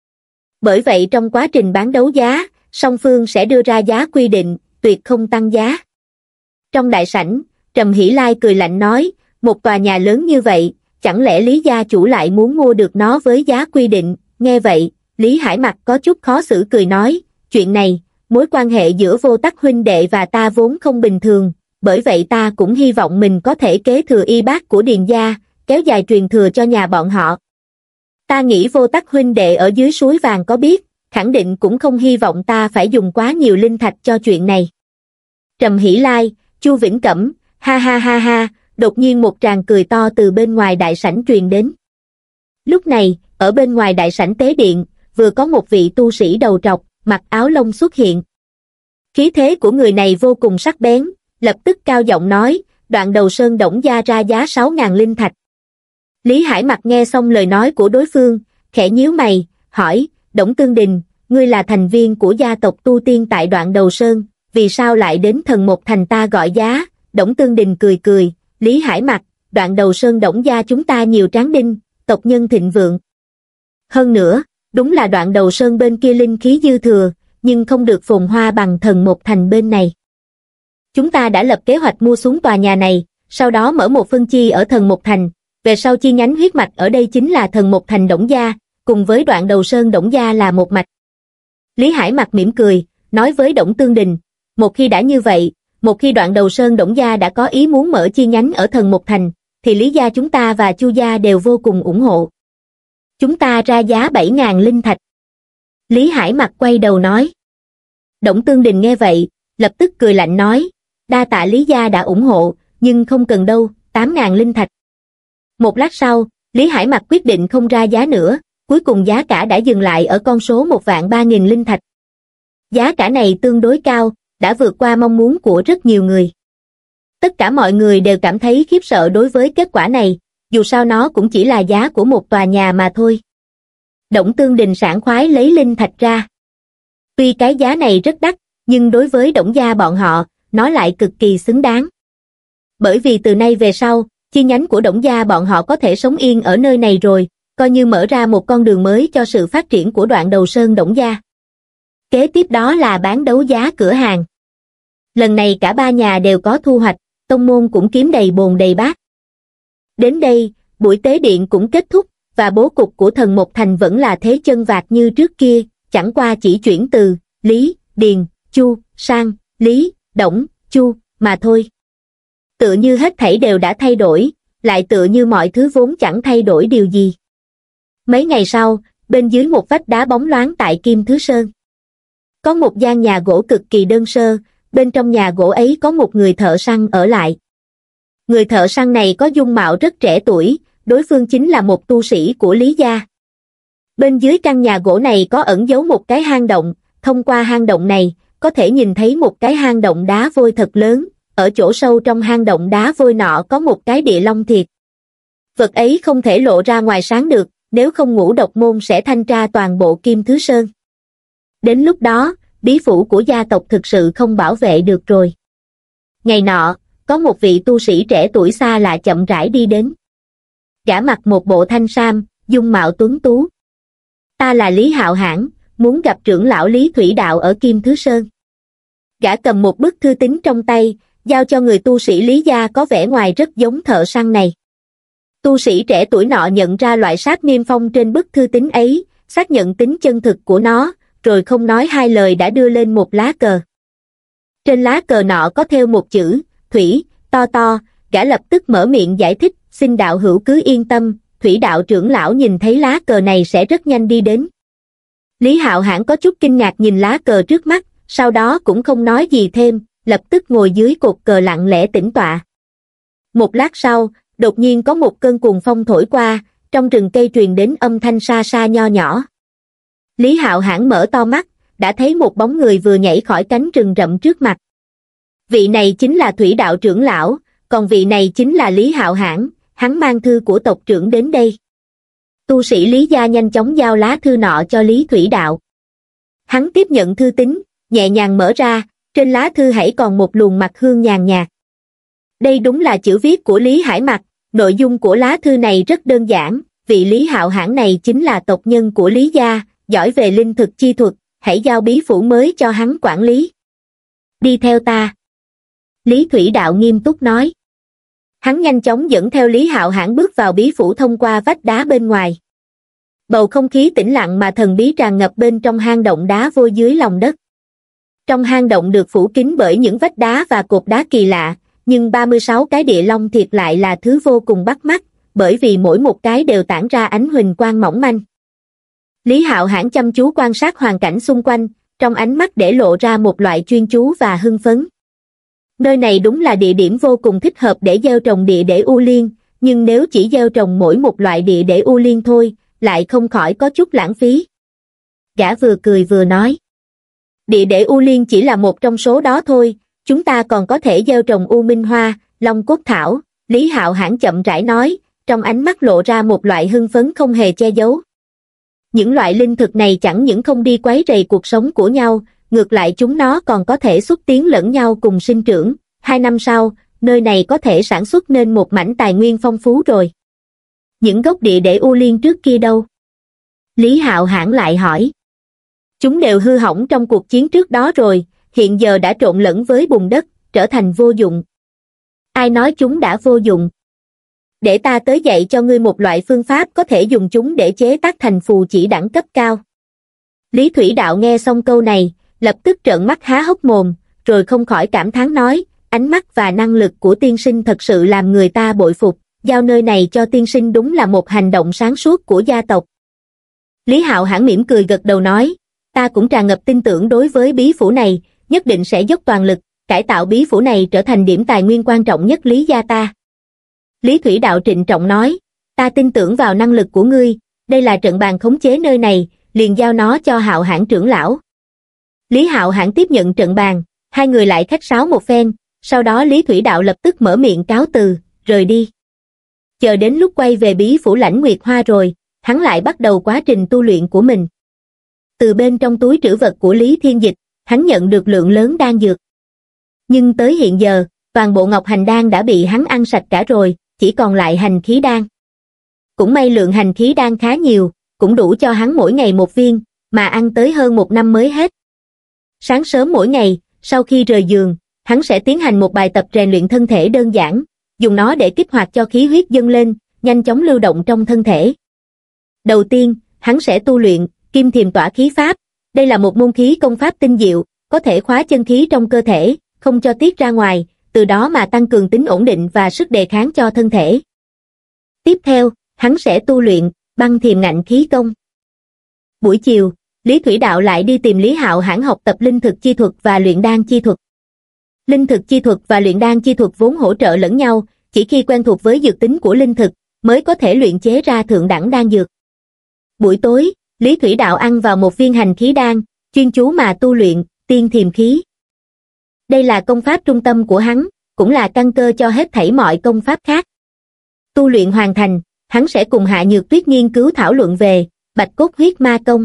Bởi vậy trong quá trình bán đấu giá, song phương sẽ đưa ra giá quy định, tuyệt không tăng giá. Trong đại sảnh, Trầm Hỷ Lai cười lạnh nói, một tòa nhà lớn như vậy, chẳng lẽ Lý gia chủ lại muốn mua được nó với giá quy định? Nghe vậy, Lý Hải Mặc có chút khó xử cười nói, chuyện này, mối quan hệ giữa Vô Tắc huynh đệ và ta vốn không bình thường, bởi vậy ta cũng hy vọng mình có thể kế thừa y bát của điền gia, kéo dài truyền thừa cho nhà bọn họ. Ta nghĩ Vô Tắc huynh đệ ở dưới suối vàng có biết, khẳng định cũng không hy vọng ta phải dùng quá nhiều linh thạch cho chuyện này. Trầm Hỷ Lai, Chu Vĩnh Cẩm, ha ha ha ha, đột nhiên một tràng cười to từ bên ngoài đại sảnh truyền đến. Lúc này, ở bên ngoài đại sảnh tế điện, vừa có một vị tu sĩ đầu trọc, mặc áo lông xuất hiện. Khí thế của người này vô cùng sắc bén, lập tức cao giọng nói, Đoạn Đầu Sơn Đổng gia ra giá sáu ngàn linh thạch. Lý Hải Mặc nghe xong lời nói của đối phương, khẽ nhíu mày, hỏi, Đổng Tương Đình, ngươi là thành viên của gia tộc tu tiên tại Đoạn Đầu Sơn, vì sao lại đến thần một thành ta gọi giá? Đổng Tương Đình cười cười, Lý Hải Mặc, Đoạn Đầu Sơn Đổng gia chúng ta nhiều tráng đinh, tộc nhân thịnh vượng. Hơn nữa, đúng là Đoạn Đầu Sơn bên kia linh khí dư thừa, nhưng không được phồn hoa bằng thần một thành bên này. Chúng ta đã lập kế hoạch mua xuống tòa nhà này, sau đó mở một phân chi ở thần một thành, về sau chi nhánh huyết mạch ở đây chính là thần một thành Đổng gia, cùng với Đoạn Đầu Sơn Đổng gia là một mạch. Lý Hải Mặc mỉm cười, nói với Đổng Tương Đình, một khi đã như vậy, một khi Đoạn Đầu Sơn Đổng gia đã có ý muốn mở chi nhánh ở thần một thành, thì Lý gia chúng ta và Chu gia đều vô cùng ủng hộ. Chúng ta ra giá bảy ngàn linh thạch. Lý Hải Mặc quay đầu nói. Đổng Tương Đình nghe vậy, lập tức cười lạnh nói, đa tạ Lý gia đã ủng hộ, nhưng không cần đâu, tám ngàn linh thạch. Một lát sau, Lý Hải Mặc quyết định không ra giá nữa, cuối cùng giá cả đã dừng lại ở con số một vạn ba nghìn linh thạch. Giá cả này tương đối cao, đã vượt qua mong muốn của rất nhiều người. Tất cả mọi người đều cảm thấy khiếp sợ đối với kết quả này, dù sao nó cũng chỉ là giá của một tòa nhà mà thôi. Đổng Tương Đình sảng khoái lấy linh thạch ra. Tuy cái giá này rất đắt, nhưng đối với Đổng gia bọn họ, nó lại cực kỳ xứng đáng. Bởi vì từ nay về sau, chi nhánh của Đổng gia bọn họ có thể sống yên ở nơi này rồi, coi như mở ra một con đường mới cho sự phát triển của Đoạn Đầu Sơn Đổng gia. Kế tiếp đó là bán đấu giá cửa hàng. Lần này cả ba nhà đều có thu hoạch, tông môn cũng kiếm đầy bồn đầy bát. Đến đây, buổi tế điện cũng kết thúc, và bố cục của thần một thành vẫn là thế chân vạc như trước kia, chẳng qua chỉ chuyển từ Lý, Điền, Chu sang Lý, Đổng, Chu mà thôi. Tựa như hết thảy đều đã thay đổi, lại tựa như mọi thứ vốn chẳng thay đổi điều gì. Mấy ngày sau, bên dưới một vách đá bóng loáng tại Kim Thứ Sơn, có một gian nhà gỗ cực kỳ đơn sơ, bên trong nhà gỗ ấy có một người thợ săn ở lại. Người thợ săn này có dung mạo rất trẻ tuổi, đối phương chính là một tu sĩ của Lý gia. Bên dưới căn nhà gỗ này có ẩn giấu một cái hang động, thông qua hang động này, có thể nhìn thấy một cái hang động đá vôi thật lớn, ở chỗ sâu trong hang động đá vôi nọ có một cái địa long thiệt. Vật ấy không thể lộ ra ngoài sáng được, nếu không Ngũ Độc môn sẽ thanh tra toàn bộ Kim Thứ Sơn. Đến lúc đó, bí phủ của gia tộc thực sự không bảo vệ được rồi. Ngày nọ, có một vị tu sĩ trẻ tuổi xa lạ chậm rãi đi đến. Gã mặc một bộ thanh sam, dung mạo tuấn tú. Ta là Lý Hạo Hãn, muốn gặp trưởng lão Lý Thủy Đạo ở Kim Thứ Sơn. Gã cầm một bức thư tín trong tay, giao cho người tu sĩ Lý gia có vẻ ngoài rất giống thợ săn này. Tu sĩ trẻ tuổi nọ nhận ra loại sát niêm phong trên bức thư tín ấy, xác nhận tính chân thực của nó, rồi không nói hai lời đã đưa lên một lá cờ. Trên lá cờ nọ có theo một chữ, Thủy, to to, gã lập tức mở miệng giải thích, xin đạo hữu cứ yên tâm, Thủy Đạo trưởng lão nhìn thấy lá cờ này sẽ rất nhanh đi đến. Lý Hạo Hãn có chút kinh ngạc nhìn lá cờ trước mắt, sau đó cũng không nói gì thêm, lập tức ngồi dưới cột cờ lặng lẽ tĩnh tọa. Một lát sau, đột nhiên có một cơn cuồng phong thổi qua, trong rừng cây truyền đến âm thanh xa xa nho nhỏ. Lý Hạo Hãn mở to mắt, đã thấy một bóng người vừa nhảy khỏi cánh rừng rậm trước mặt. Vị này chính là Thủy Đạo trưởng lão, còn vị này chính là Lý Hạo Hãn, hắn mang thư của tộc trưởng đến đây. Tu sĩ Lý gia nhanh chóng giao lá thư nọ cho Lý Thủy Đạo. Hắn tiếp nhận thư tín, nhẹ nhàng mở ra, trên lá thư hãy còn một luồng mật hương nhàn nhạt. Đây đúng là chữ viết của Lý Hải Mặc, nội dung của lá thư này rất đơn giản, vị Lý Hạo Hãn này chính là tộc nhân của Lý gia, giỏi về linh thực chi thuật, hãy giao bí phủ mới cho hắn quản lý. Đi theo ta. Lý Thủy Đạo nghiêm túc nói. Hắn nhanh chóng dẫn theo Lý Hạo Hãn bước vào bí phủ thông qua vách đá bên ngoài. Bầu không khí tĩnh lặng mà thần bí tràn ngập bên trong hang động đá vôi dưới lòng đất. Trong hang động được phủ kín bởi những vách đá và cột đá kỳ lạ, nhưng ba mươi sáu cái địa long thiệt lại là thứ vô cùng bắt mắt, bởi vì mỗi một cái đều tản ra ánh huỳnh quang mỏng manh. Lý Hạo Hãn chăm chú quan sát hoàn cảnh xung quanh, trong ánh mắt để lộ ra một loại chuyên chú và hưng phấn. Nơi này đúng là địa điểm vô cùng thích hợp để gieo trồng địa để u liên, nhưng nếu chỉ gieo trồng mỗi một loại địa để u liên thôi, lại không khỏi có chút lãng phí. Gã vừa cười vừa nói. Địa để u liên chỉ là một trong số đó thôi, chúng ta còn có thể gieo trồng u minh hoa, long cốt thảo, Lý Hạo Hãn chậm rãi nói, trong ánh mắt lộ ra một loại hưng phấn không hề che giấu. Những loại linh thực này chẳng những không đi quấy rầy cuộc sống của nhau, ngược lại chúng nó còn có thể xúc tiến lẫn nhau cùng sinh trưởng. Hai năm sau, nơi này có thể sản xuất nên một mảnh tài nguyên phong phú rồi. Những gốc địa để u liên trước kia đâu? Lý Hạo Hãn lại hỏi. Chúng đều hư hỏng trong cuộc chiến trước đó rồi, hiện giờ đã trộn lẫn với bùn đất, trở thành vô dụng. Ai nói chúng đã vô dụng? Để ta tới dạy cho ngươi một loại phương pháp có thể dùng chúng để chế tác thành phù chỉ đẳng cấp cao. Lý Thủy Đạo nghe xong câu này, lập tức trợn mắt há hốc mồm, rồi không khỏi cảm thán nói, ánh mắt và năng lực của tiên sinh thật sự làm người ta bội phục, giao nơi này cho tiên sinh đúng là một hành động sáng suốt của gia tộc. Lý Hạo Hãn mỉm cười gật đầu nói, ta cũng tràn ngập tin tưởng đối với bí phủ này, nhất định sẽ dốc toàn lực, cải tạo bí phủ này trở thành điểm tài nguyên quan trọng nhất Lý gia ta. Lý Thủy Đạo trịnh trọng nói, ta tin tưởng vào năng lực của ngươi, đây là trận bàn khống chế nơi này, liền giao nó cho Hạo Hãn trưởng lão. Lý Hạo Hãn tiếp nhận trận bàn, hai người lại khách sáo một phen, sau đó Lý Thủy Đạo lập tức mở miệng cáo từ, rời đi. Chờ đến lúc quay về bí phủ Lãnh Nguyệt Hoa rồi, hắn lại bắt đầu quá trình tu luyện của mình. Từ bên trong túi trữ vật của Lý Thiên Dịch, hắn nhận được lượng lớn đan dược. Nhưng tới hiện giờ, toàn bộ Ngọc Hành Đan đã bị hắn ăn sạch cả rồi, chỉ còn lại hành khí đan. Cũng may lượng hành khí đan khá nhiều, cũng đủ cho hắn mỗi ngày một viên, mà ăn tới hơn một năm mới hết. Sáng sớm mỗi ngày, sau khi rời giường, hắn sẽ tiến hành một bài tập rèn luyện thân thể đơn giản, dùng nó để kích hoạt cho khí huyết dâng lên, nhanh chóng lưu động trong thân thể. Đầu tiên, hắn sẽ tu luyện Kim Thiềm Tỏa Khí Pháp. Đây là một môn khí công pháp tinh diệu, có thể khóa chân khí trong cơ thể, không cho tiết ra ngoài, từ đó mà tăng cường tính ổn định và sức đề kháng cho thân thể. Tiếp theo, hắn sẽ tu luyện Băng Thiềm Ngạnh Khí Công. Buổi chiều, Lý Thủy Đạo lại đi tìm Lý Hạo Hãn học tập linh thực chi thuật và luyện đan chi thuật. Linh thực chi thuật và luyện đan chi thuật vốn hỗ trợ lẫn nhau, chỉ khi quen thuộc với dược tính của linh thực, mới có thể luyện chế ra thượng đẳng đan dược. Buổi tối, Lý Thủy Đạo ăn vào một viên hành khí đan, chuyên chú mà tu luyện tiên thiềm khí. Đây là công pháp trung tâm của hắn, cũng là căn cơ cho hết thảy mọi công pháp khác. Tu luyện hoàn thành, hắn sẽ cùng Hạ Nhược Tuyết nghiên cứu thảo luận về Bạch Cốt Huyết Ma Công.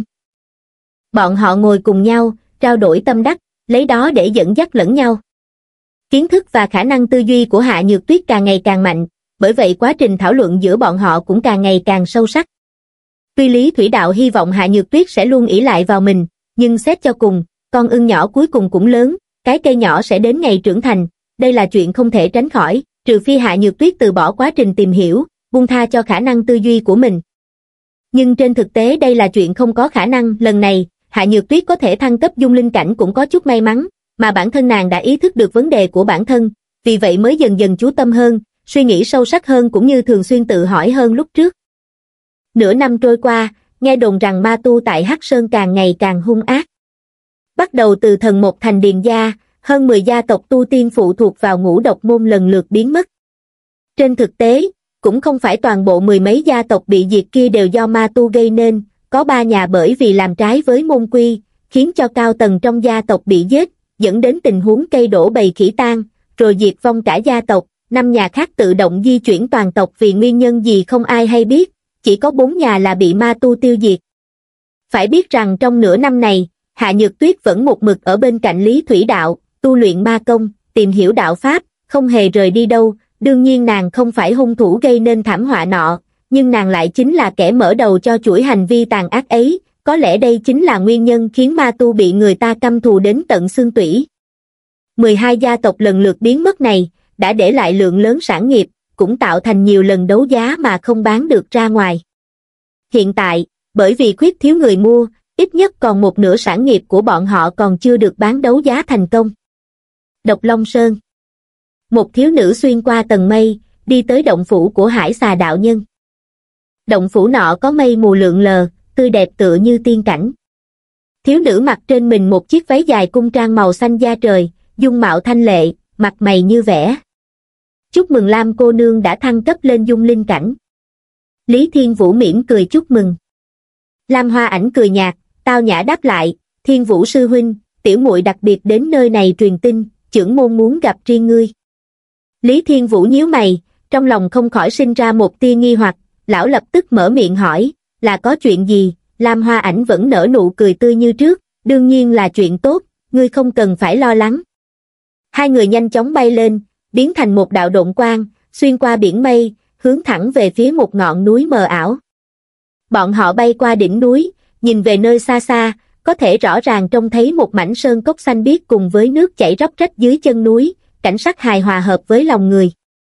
Bọn họ ngồi cùng nhau, trao đổi tâm đắc, lấy đó để dẫn dắt lẫn nhau. Kiến thức và khả năng tư duy của Hạ Nhược Tuyết càng ngày càng mạnh, bởi vậy quá trình thảo luận giữa bọn họ cũng càng ngày càng sâu sắc. Tuy Lý Thủy Đạo hy vọng Hạ Nhược Tuyết sẽ luôn ỷ lại vào mình, nhưng xét cho cùng, con ưng nhỏ cuối cùng cũng lớn, cái cây nhỏ sẽ đến ngày trưởng thành, đây là chuyện không thể tránh khỏi, trừ phi Hạ Nhược Tuyết từ bỏ quá trình tìm hiểu, buông tha cho khả năng tư duy của mình. Nhưng trên thực tế đây là chuyện không có khả năng, lần này, Hạ Nhược Tuyết có thể thăng cấp dung linh cảnh cũng có chút may mắn, mà bản thân nàng đã ý thức được vấn đề của bản thân, vì vậy mới dần dần chú tâm hơn, suy nghĩ sâu sắc hơn cũng như thường xuyên tự hỏi hơn lúc trước. Nửa năm trôi qua, nghe đồn rằng ma tu tại Hắc Sơn càng ngày càng hung ác. Bắt đầu từ thần một thành Điền gia, hơn mười gia tộc tu tiên phụ thuộc vào Ngũ Độc môn lần lượt biến mất. Trên thực tế, cũng không phải toàn bộ mười mấy gia tộc bị diệt kia đều do ma tu gây nên, có ba nhà bởi vì làm trái với môn quy, khiến cho cao tầng trong gia tộc bị giết, dẫn đến tình huống cây đổ bầy khỉ tan, rồi diệt vong cả gia tộc, năm nhà khác tự động di chuyển toàn tộc vì nguyên nhân gì không ai hay biết, chỉ có bốn nhà là bị ma tu tiêu diệt. Phải biết rằng trong nửa năm này, Hạ Nhược Tuyết vẫn một mực ở bên cạnh Lý Thủy Đạo, tu luyện ma công, tìm hiểu đạo pháp, không hề rời đi đâu, đương nhiên nàng không phải hung thủ gây nên thảm họa nọ, nhưng nàng lại chính là kẻ mở đầu cho chuỗi hành vi tàn ác ấy, có lẽ đây chính là nguyên nhân khiến ma tu bị người ta căm thù đến tận xương tủy. mười hai gia tộc lần lượt biến mất này, đã để lại lượng lớn sản nghiệp, cũng tạo thành nhiều lần đấu giá mà không bán được ra ngoài. Hiện tại, bởi vì khuyết thiếu người mua, ít nhất còn một nửa sản nghiệp của bọn họ còn chưa được bán đấu giá thành công. Độc Long Sơn. Một thiếu nữ xuyên qua tầng mây, đi tới động phủ của Hải Xà đạo nhân. Động phủ nọ có mây mù lượn lờ, tươi đẹp tựa như tiên cảnh. Thiếu nữ mặc trên mình một chiếc váy dài cung trang màu xanh da trời, dung mạo thanh lệ, mặt mày như vẽ. Chúc mừng Lam cô nương đã thăng cấp lên dung linh cảnh. Lý Thiên Vũ mỉm cười chúc mừng. Lam Hoa Ảnh cười nhạt, tao nhã đáp lại, Thiên Vũ sư huynh, tiểu muội đặc biệt đến nơi này truyền tin, chưởng môn muốn gặp riêng ngươi. Lý Thiên Vũ nhíu mày, trong lòng không khỏi sinh ra một tia nghi hoặc, lão lập tức mở miệng hỏi, là có chuyện gì? Lam Hoa Ảnh vẫn nở nụ cười tươi như trước, đương nhiên là chuyện tốt, ngươi không cần phải lo lắng. Hai người nhanh chóng bay lên, biến thành một đạo độn quang, xuyên qua biển mây, hướng thẳng về phía một ngọn núi mờ ảo. Bọn họ bay qua đỉnh núi, nhìn về nơi xa xa, có thể rõ ràng trông thấy một mảnh sơn cốc xanh biếc cùng với nước chảy róc rách dưới chân núi, cảnh sắc hài hòa hợp với lòng người.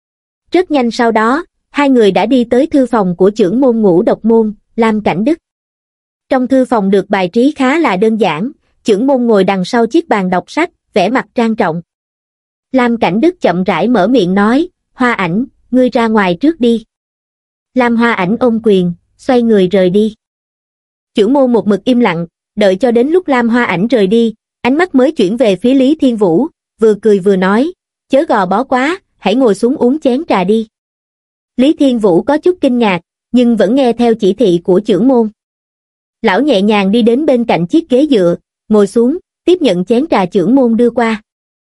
Rất nhanh sau đó, hai người đã đi tới thư phòng của chưởng môn Ngũ Độc môn, Lam Cảnh Đức. Trong thư phòng được bài trí khá là đơn giản, chưởng môn ngồi đằng sau chiếc bàn đọc sách, vẻ mặt trang trọng. Lam Cảnh Đức chậm rãi mở miệng nói, Hoa Ảnh, ngươi ra ngoài trước đi. Lam Hoa Ảnh ôm quyền, xoay người rời đi. Chưởng môn một mực im lặng, đợi cho đến lúc Lam Hoa Ảnh rời đi, ánh mắt mới chuyển về phía Lý Thiên Vũ, vừa cười vừa nói, chớ gò bó quá, hãy ngồi xuống uống chén trà đi. Lý Thiên Vũ có chút kinh ngạc, nhưng vẫn nghe theo chỉ thị của chưởng môn. Lão nhẹ nhàng đi đến bên cạnh chiếc ghế dựa, ngồi xuống, tiếp nhận chén trà chưởng môn đưa qua.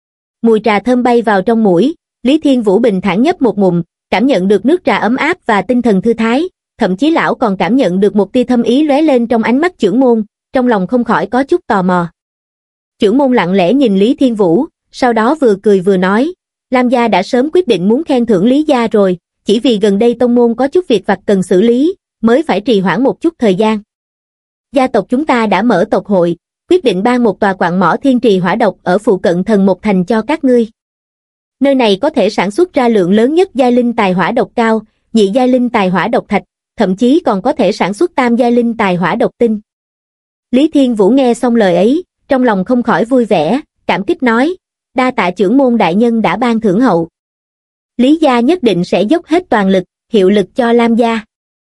Mùi trà thơm bay vào trong mũi, Lý Thiên Vũ bình thản nhấp một ngụm, cảm nhận được nước trà ấm áp và tinh thần thư thái, thậm chí lão còn cảm nhận được một tia thâm ý lóe lên trong ánh mắt chưởng môn, trong lòng không khỏi có chút tò mò. Chưởng môn lặng lẽ nhìn Lý Thiên Vũ, sau đó vừa cười vừa nói, Lam gia đã sớm quyết định muốn khen thưởng Lý gia rồi, chỉ vì gần đây tông môn có chút việc vặt cần xử lý, mới phải trì hoãn một chút thời gian. Gia tộc chúng ta đã mở tộc hội, quyết định ban một tòa quặng mỏ thiên trì hỏa độc ở phụ cận thần một thành cho các ngươi. Nơi này có thể sản xuất ra lượng lớn nhất giai linh tài hỏa độc cao, nhị giai linh tài hỏa độc thạch, thậm chí còn có thể sản xuất tam giai linh tài hỏa độc tinh. Lý Thiên Vũ nghe xong lời ấy, trong lòng không khỏi vui vẻ, cảm kích nói, đa tạ chưởng môn đại nhân đã ban thưởng hậu. Lý gia nhất định sẽ dốc hết toàn lực, hiệu lực cho Lam gia.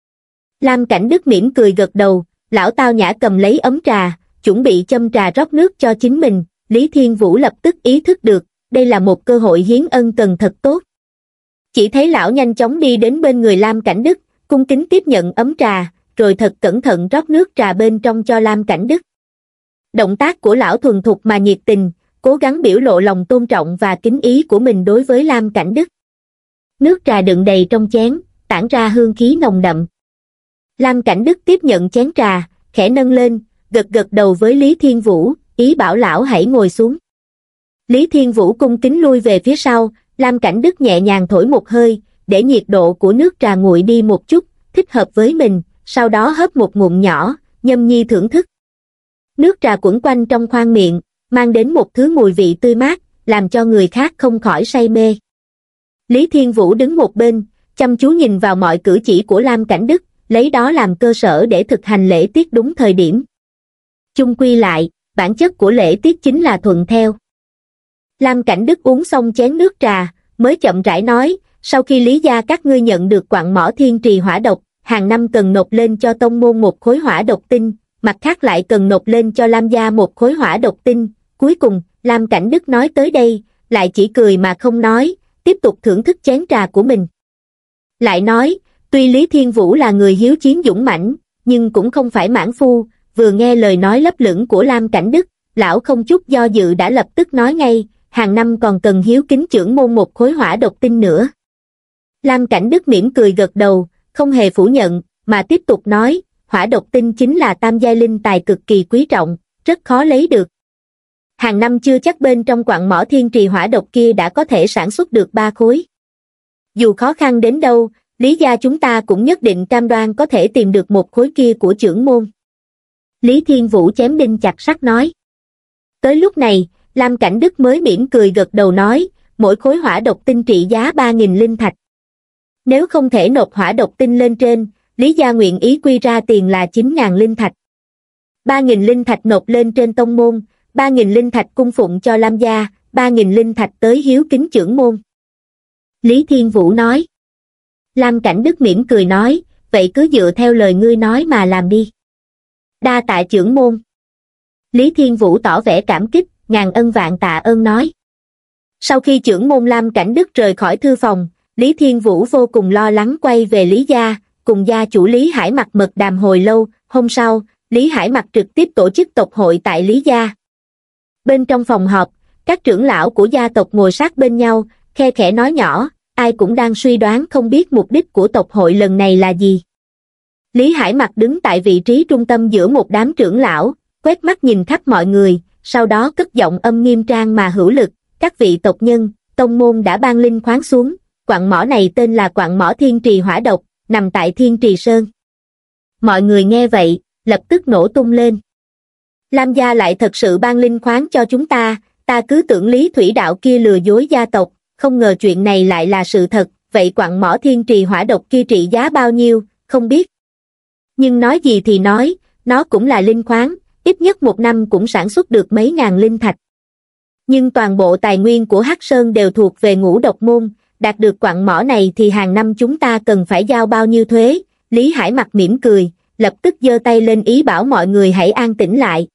Lam Cảnh Đức mỉm cười gật đầu, lão tao nhã cầm lấy ấm trà, chuẩn bị châm trà rót nước cho chính mình. Lý Thiên Vũ lập tức ý thức được, đây là một cơ hội hiến ân cần thật tốt. Chỉ thấy lão nhanh chóng đi đến bên người Lam Cảnh Đức, cung kính tiếp nhận ấm trà, rồi thật cẩn thận rót nước trà bên trong cho Lam Cảnh Đức. Động tác của lão thuần thục mà nhiệt tình, cố gắng biểu lộ lòng tôn trọng và kính ý của mình đối với Lam Cảnh Đức. Nước trà đựng đầy trong chén, tản ra hương khí nồng đậm. Lam Cảnh Đức tiếp nhận chén trà, khẽ nâng lên, gật gật đầu với Lý Thiên Vũ, ý bảo lão hãy ngồi xuống. Lý Thiên Vũ cung kính lui về phía sau, Lam Cảnh Đức nhẹ nhàng thổi một hơi, để nhiệt độ của nước trà nguội đi một chút, thích hợp với mình, sau đó hớp một ngụm nhỏ, nhâm nhi thưởng thức. Nước trà quẩn quanh trong khoang miệng, mang đến một thứ mùi vị tươi mát, làm cho người khác không khỏi say mê. Lý Thiên Vũ đứng một bên, chăm chú nhìn vào mọi cử chỉ của Lam Cảnh Đức, lấy đó làm cơ sở để thực hành lễ tiết đúng thời điểm. Chung quy lại, bản chất của lễ tiết chính là thuận theo. Lam Cảnh Đức uống xong chén nước trà, mới chậm rãi nói, sau khi Lý gia các ngươi nhận được quặng mỏ thiên trì hỏa độc, hàng năm cần nộp lên cho tông môn một khối hỏa độc tinh, mặt khác lại cần nộp lên cho Lam gia một khối hỏa độc tinh. Cuối cùng, Lam Cảnh Đức nói tới đây, lại chỉ cười mà không nói, tiếp tục thưởng thức chén trà của mình. Lại nói, tuy Lý Thiên Vũ là người hiếu chiến dũng mãnh, nhưng cũng không phải mãn phu, vừa nghe lời nói lấp lửng của Lam Cảnh Đức, lão không chút do dự đã lập tức nói ngay, hàng năm còn cần hiếu kính chưởng môn một khối hỏa độc tinh nữa. Lam Cảnh Đức mỉm cười gật đầu, không hề phủ nhận, mà tiếp tục nói, hỏa độc tinh chính là tam giai linh tài cực kỳ quý trọng, rất khó lấy được. Hàng năm chưa chắc bên trong quặng mỏ thiên trì hỏa độc kia đã có thể sản xuất được ba khối. Dù khó khăn đến đâu, Lý gia chúng ta cũng nhất định cam đoan có thể tìm được một khối kia của chưởng môn. Lý Thiên Vũ chém đinh chặt sắt nói. Tới lúc này, Lam Cảnh Đức mới mỉm cười gật đầu nói, mỗi khối hỏa độc tinh trị giá ba nghìn linh thạch. Nếu không thể nộp hỏa độc tinh lên trên, Lý gia nguyện ý quy ra tiền là chín nghìn linh thạch. ba nghìn linh thạch nộp lên trên tông môn, ba nghìn linh thạch cung phụng cho Lam gia, ba nghìn linh thạch tới hiếu kính chưởng môn. Lý Thiên Vũ nói. Lam Cảnh Đức mỉm cười nói, vậy cứ dựa theo lời ngươi nói mà làm đi. Đa tạ chưởng môn. Lý Thiên Vũ tỏ vẻ cảm kích, ngàn ân vạn tạ ơn nói. Sau khi chưởng môn Lam Cảnh Đức rời khỏi thư phòng, Lý Thiên Vũ vô cùng lo lắng quay về Lý gia, cùng gia chủ Lý Hải Mặc mật đàm hồi lâu. Hôm sau, Lý Hải Mặc trực tiếp tổ chức tộc hội tại Lý gia. Bên trong phòng họp, các trưởng lão của gia tộc ngồi sát bên nhau, khe khẽ nói nhỏ, ai cũng đang suy đoán không biết mục đích của tộc hội lần này là gì. Lý Hải Mặc đứng tại vị trí trung tâm giữa một đám trưởng lão, quét mắt nhìn khắp mọi người, sau đó cất giọng âm nghiêm trang mà hữu lực, các vị tộc nhân, tông môn đã ban linh khoáng xuống, quặng mỏ này tên là quặng mỏ thiên trì hỏa độc, nằm tại Thiên Trì Sơn. Mọi người nghe vậy, lập tức nổ tung lên. Lam gia lại thật sự ban linh khoáng cho chúng ta, ta cứ tưởng Lý Thủy Đạo kia lừa dối gia tộc, không ngờ chuyện này lại là sự thật, vậy quặng mỏ thiên trì hỏa độc kia trị giá bao nhiêu, không biết. Nhưng nói gì thì nói, nó cũng là linh khoáng, ít nhất một năm cũng sản xuất được mấy ngàn linh thạch. Nhưng toàn bộ tài nguyên của Hắc Sơn đều thuộc về Ngũ Độc môn, đạt được quặng mỏ này thì hàng năm chúng ta cần phải giao bao nhiêu thuế. Lý Hải Mặc mỉm cười, lập tức giơ tay lên ý bảo mọi người hãy an tĩnh lại.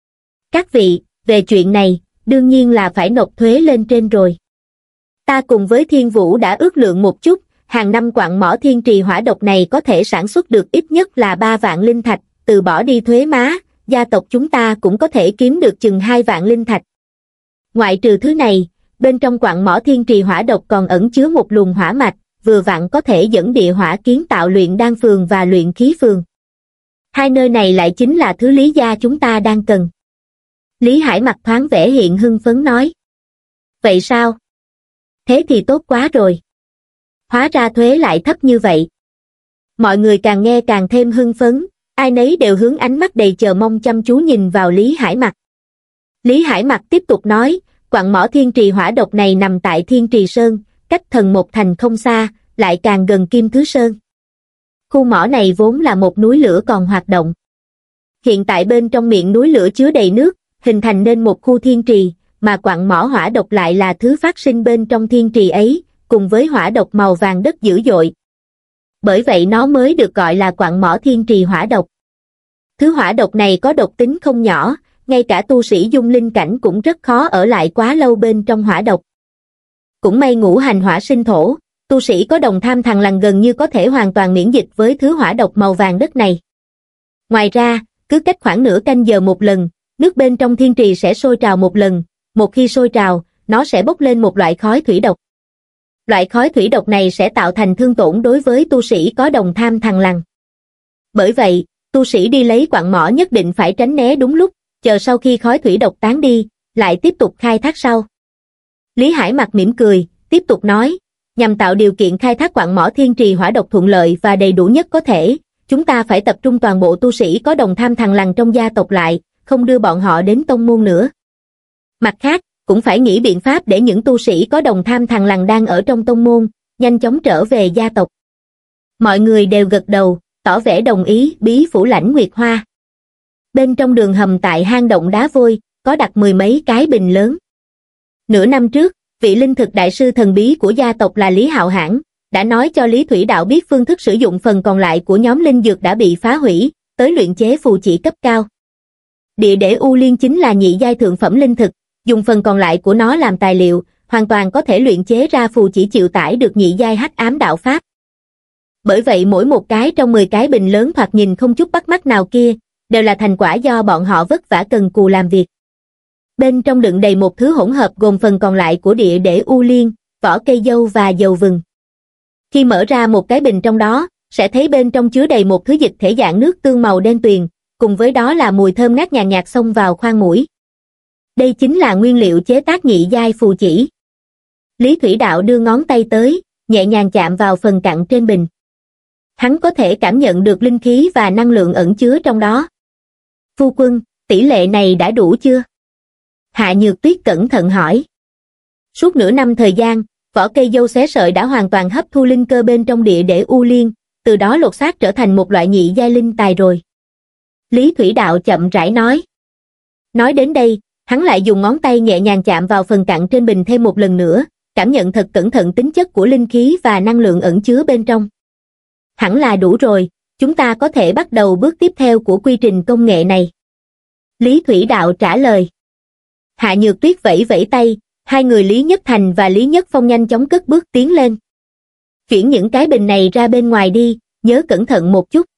Các vị, về chuyện này, đương nhiên là phải nộp thuế lên trên rồi. Ta cùng với Thiên Vũ đã ước lượng một chút, hàng năm quặng mỏ thiên trì hỏa độc này có thể sản xuất được ít nhất là ba vạn linh thạch, từ bỏ đi thuế má, gia tộc chúng ta cũng có thể kiếm được chừng hai vạn linh thạch. Ngoại trừ thứ này, bên trong quặng mỏ thiên trì hỏa độc còn ẩn chứa một luồng hỏa mạch, vừa vặn có thể dẫn địa hỏa kiến tạo luyện đan phường và luyện khí phường. Hai nơi này lại chính là thứ Lý gia chúng ta đang cần. Lý Hải Mặc thoáng vẻ hiện hưng phấn nói. Vậy sao? Thế thì tốt quá rồi. Hóa ra thuế lại thấp như vậy. Mọi người càng nghe càng thêm hưng phấn, ai nấy đều hướng ánh mắt đầy chờ mong chăm chú nhìn vào Lý Hải Mặc. Lý Hải Mặc tiếp tục nói, quặng mỏ thiên trì hỏa độc này nằm tại Thiên Trì Sơn, cách Thần Một Thành không xa, lại càng gần Kim Thứ Sơn. Khu mỏ này vốn là một núi lửa còn hoạt động. Hiện tại bên trong miệng núi lửa chứa đầy nước, hình thành nên một khu thiên trì, mà quặng mỏ hỏa độc lại là thứ phát sinh bên trong thiên trì ấy, cùng với hỏa độc màu vàng đất dữ dội. Bởi vậy nó mới được gọi là quặng mỏ thiên trì hỏa độc. Thứ hỏa độc này có độc tính không nhỏ, ngay cả tu sĩ dung linh cảnh cũng rất khó ở lại quá lâu bên trong hỏa độc. Cũng may ngũ hành hỏa sinh thổ, tu sĩ có đồng tham thằn lằn gần như có thể hoàn toàn miễn dịch với thứ hỏa độc màu vàng đất này. Ngoài ra, cứ cách khoảng nửa canh giờ một lần, nước bên trong thiên trì sẽ sôi trào một lần, một khi sôi trào, nó sẽ bốc lên một loại khói thủy độc. Loại khói thủy độc này sẽ tạo thành thương tổn đối với tu sĩ có đồng tham thằn lằn. Bởi vậy, tu sĩ đi lấy quặng mỏ nhất định phải tránh né đúng lúc, chờ sau khi khói thủy độc tán đi, lại tiếp tục khai thác sau. Lý Hải mặt mỉm cười, tiếp tục nói, nhằm tạo điều kiện khai thác quặng mỏ thiên trì hỏa độc thuận lợi và đầy đủ nhất có thể, chúng ta phải tập trung toàn bộ tu sĩ có đồng tham thằn lằn trong gia tộc lại, không đưa bọn họ đến tông môn nữa. Mặt khác, cũng phải nghĩ biện pháp để những tu sĩ có đồng tham thằn lằn đang ở trong tông môn, nhanh chóng trở về gia tộc. Mọi người đều gật đầu, tỏ vẻ đồng ý. Bí phủ Lãnh Nguyệt Hoa. Bên trong đường hầm tại hang động đá vôi, có đặt mười mấy cái bình lớn. Nửa năm trước, vị linh thực đại sư thần bí của gia tộc là Lý Hạo Hãn đã nói cho Lý Thủy Đạo biết phương thức sử dụng phần còn lại của nhóm linh dược đã bị phá hủy, tới luyện chế phù chỉ cấp cao. Địa Để U Liên chính là nhị giai thượng phẩm linh thực, dùng phần còn lại của nó làm tài liệu, hoàn toàn có thể luyện chế ra phù chỉ chịu tải được nhị giai hắc ám đạo pháp. Bởi vậy mỗi một cái trong mười cái bình lớn thoạt nhìn không chút bắt mắt nào kia, đều là thành quả do bọn họ vất vả cần cù làm việc. Bên trong đựng đầy một thứ hỗn hợp gồm phần còn lại của Địa Để U Liên, vỏ cây dâu và dầu vừng. Khi mở ra một cái bình trong đó, sẽ thấy bên trong chứa đầy một thứ dịch thể dạng nước tương màu đen tuyền, cùng với đó là mùi thơm ngát nhàn nhạt xông vào khoang mũi. Đây chính là nguyên liệu chế tác nhị giai phù chỉ. Lý Thủy Đạo đưa ngón tay tới, nhẹ nhàng chạm vào phần cặn trên bình. Hắn có thể cảm nhận được linh khí và năng lượng ẩn chứa trong đó. Phu quân, tỷ lệ này đã đủ chưa? Hạ Nhược Tuyết cẩn thận hỏi. Suốt nửa năm thời gian, vỏ cây dâu xé sợi đã hoàn toàn hấp thu linh cơ bên trong Địa Để U Liên, từ đó lột xác trở thành một loại nhị giai linh tài rồi. Lý Thủy Đạo chậm rãi nói. Nói đến đây, hắn lại dùng ngón tay nhẹ nhàng chạm vào phần cặn trên bình thêm một lần nữa, cảm nhận thật cẩn thận tính chất của linh khí và năng lượng ẩn chứa bên trong. Hẳn là đủ rồi, chúng ta có thể bắt đầu bước tiếp theo của quy trình công nghệ này. Lý Thủy Đạo trả lời. Hạ Nhược Tuyết vẫy vẫy tay, hai người Lý Nhất Thành và Lý Nhất Phong nhanh chóng cất bước tiến lên. Chuyển những cái bình này ra bên ngoài đi, nhớ cẩn thận một chút.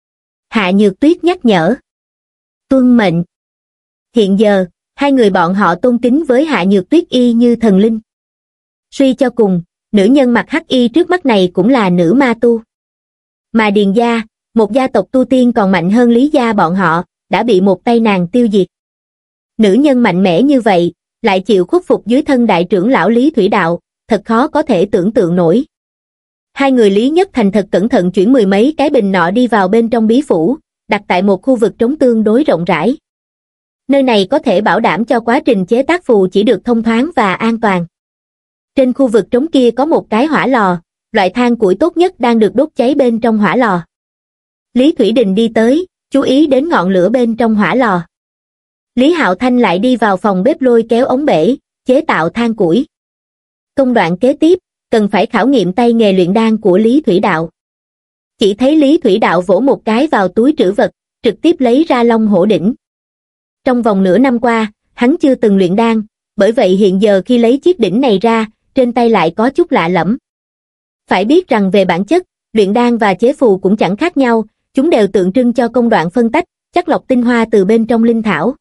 Hạ Nhược Tuyết nhắc nhở. Tuân mệnh. Hiện giờ, hai người bọn họ tôn kính với Hạ Nhược Tuyết y như thần linh. Suy cho cùng, nữ nhân mặc hắc y trước mắt này cũng là nữ ma tu. Mà Điền gia, một gia tộc tu tiên còn mạnh hơn Lý gia bọn họ, đã bị một tay nàng tiêu diệt. Nữ nhân mạnh mẽ như vậy, lại chịu khuất phục dưới thân đại trưởng lão Lý Thủy Đạo, thật khó có thể tưởng tượng nổi. Hai người Lý Nhất Thành thật cẩn thận chuyển mười mấy cái bình nọ đi vào bên trong bí phủ, đặt tại một khu vực trống tương đối rộng rãi. Nơi này có thể bảo đảm cho quá trình chế tác phù chỉ được thông thoáng và an toàn. Trên khu vực trống kia có một cái hỏa lò, loại than củi tốt nhất đang được đốt cháy bên trong hỏa lò. Lý Thủy Đình đi tới, chú ý đến ngọn lửa bên trong hỏa lò. Lý Hạo Thanh lại đi vào phòng bếp lôi kéo ống bể, chế tạo than củi. Công đoạn kế tiếp, cần phải khảo nghiệm tay nghề luyện đan của Lý Thủy Đạo. Chỉ thấy Lý Thủy Đạo vỗ một cái vào túi trữ vật, trực tiếp lấy ra Long Hổ Đỉnh. Trong vòng nửa năm qua, hắn chưa từng luyện đan, bởi vậy hiện giờ khi lấy chiếc đỉnh này ra, trên tay lại có chút lạ lẫm. Phải biết rằng về bản chất, luyện đan và chế phù cũng chẳng khác nhau, chúng đều tượng trưng cho công đoạn phân tách, chắc lọc tinh hoa từ bên trong linh thảo.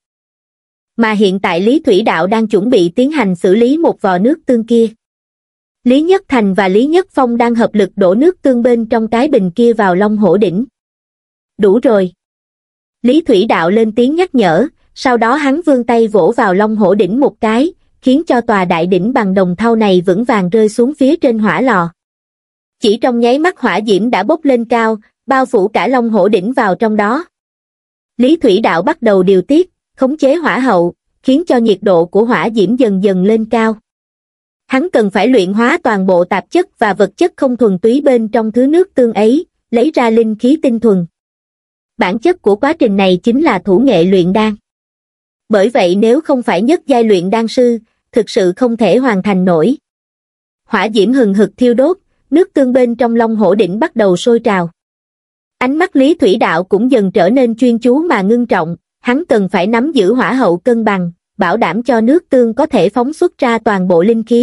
Mà hiện tại Lý Thủy Đạo đang chuẩn bị tiến hành xử lý một vò nước tương kia. Lý Nhất Thành và Lý Nhất Phong đang hợp lực đổ nước tương bên trong cái bình kia vào Long Hổ Đỉnh. Đủ rồi. Lý Thủy Đạo lên tiếng nhắc nhở, sau đó hắn vươn tay vỗ vào Long Hổ Đỉnh một cái, khiến cho tòa đại đỉnh bằng đồng thau này vững vàng rơi xuống phía trên hỏa lò. Chỉ trong nháy mắt hỏa diễm đã bốc lên cao, bao phủ cả Long Hổ Đỉnh vào trong đó. Lý Thủy Đạo bắt đầu điều tiết, khống chế hỏa hậu, khiến cho nhiệt độ của hỏa diễm dần dần lên cao. Hắn cần phải luyện hóa toàn bộ tạp chất và vật chất không thuần túy bên trong thứ nước tương ấy, lấy ra linh khí tinh thuần. Bản chất của quá trình này chính là thủ nghệ luyện đan. Bởi vậy nếu không phải nhất giai luyện đan sư, thực sự không thể hoàn thành nổi. Hỏa diễm hừng hực thiêu đốt, nước tương bên trong Long Hổ Đỉnh bắt đầu sôi trào. Ánh mắt Lý Thủy Đạo cũng dần trở nên chuyên chú mà ngưng trọng, hắn cần phải nắm giữ hỏa hậu cân bằng, bảo đảm cho nước tương có thể phóng xuất ra toàn bộ linh khí,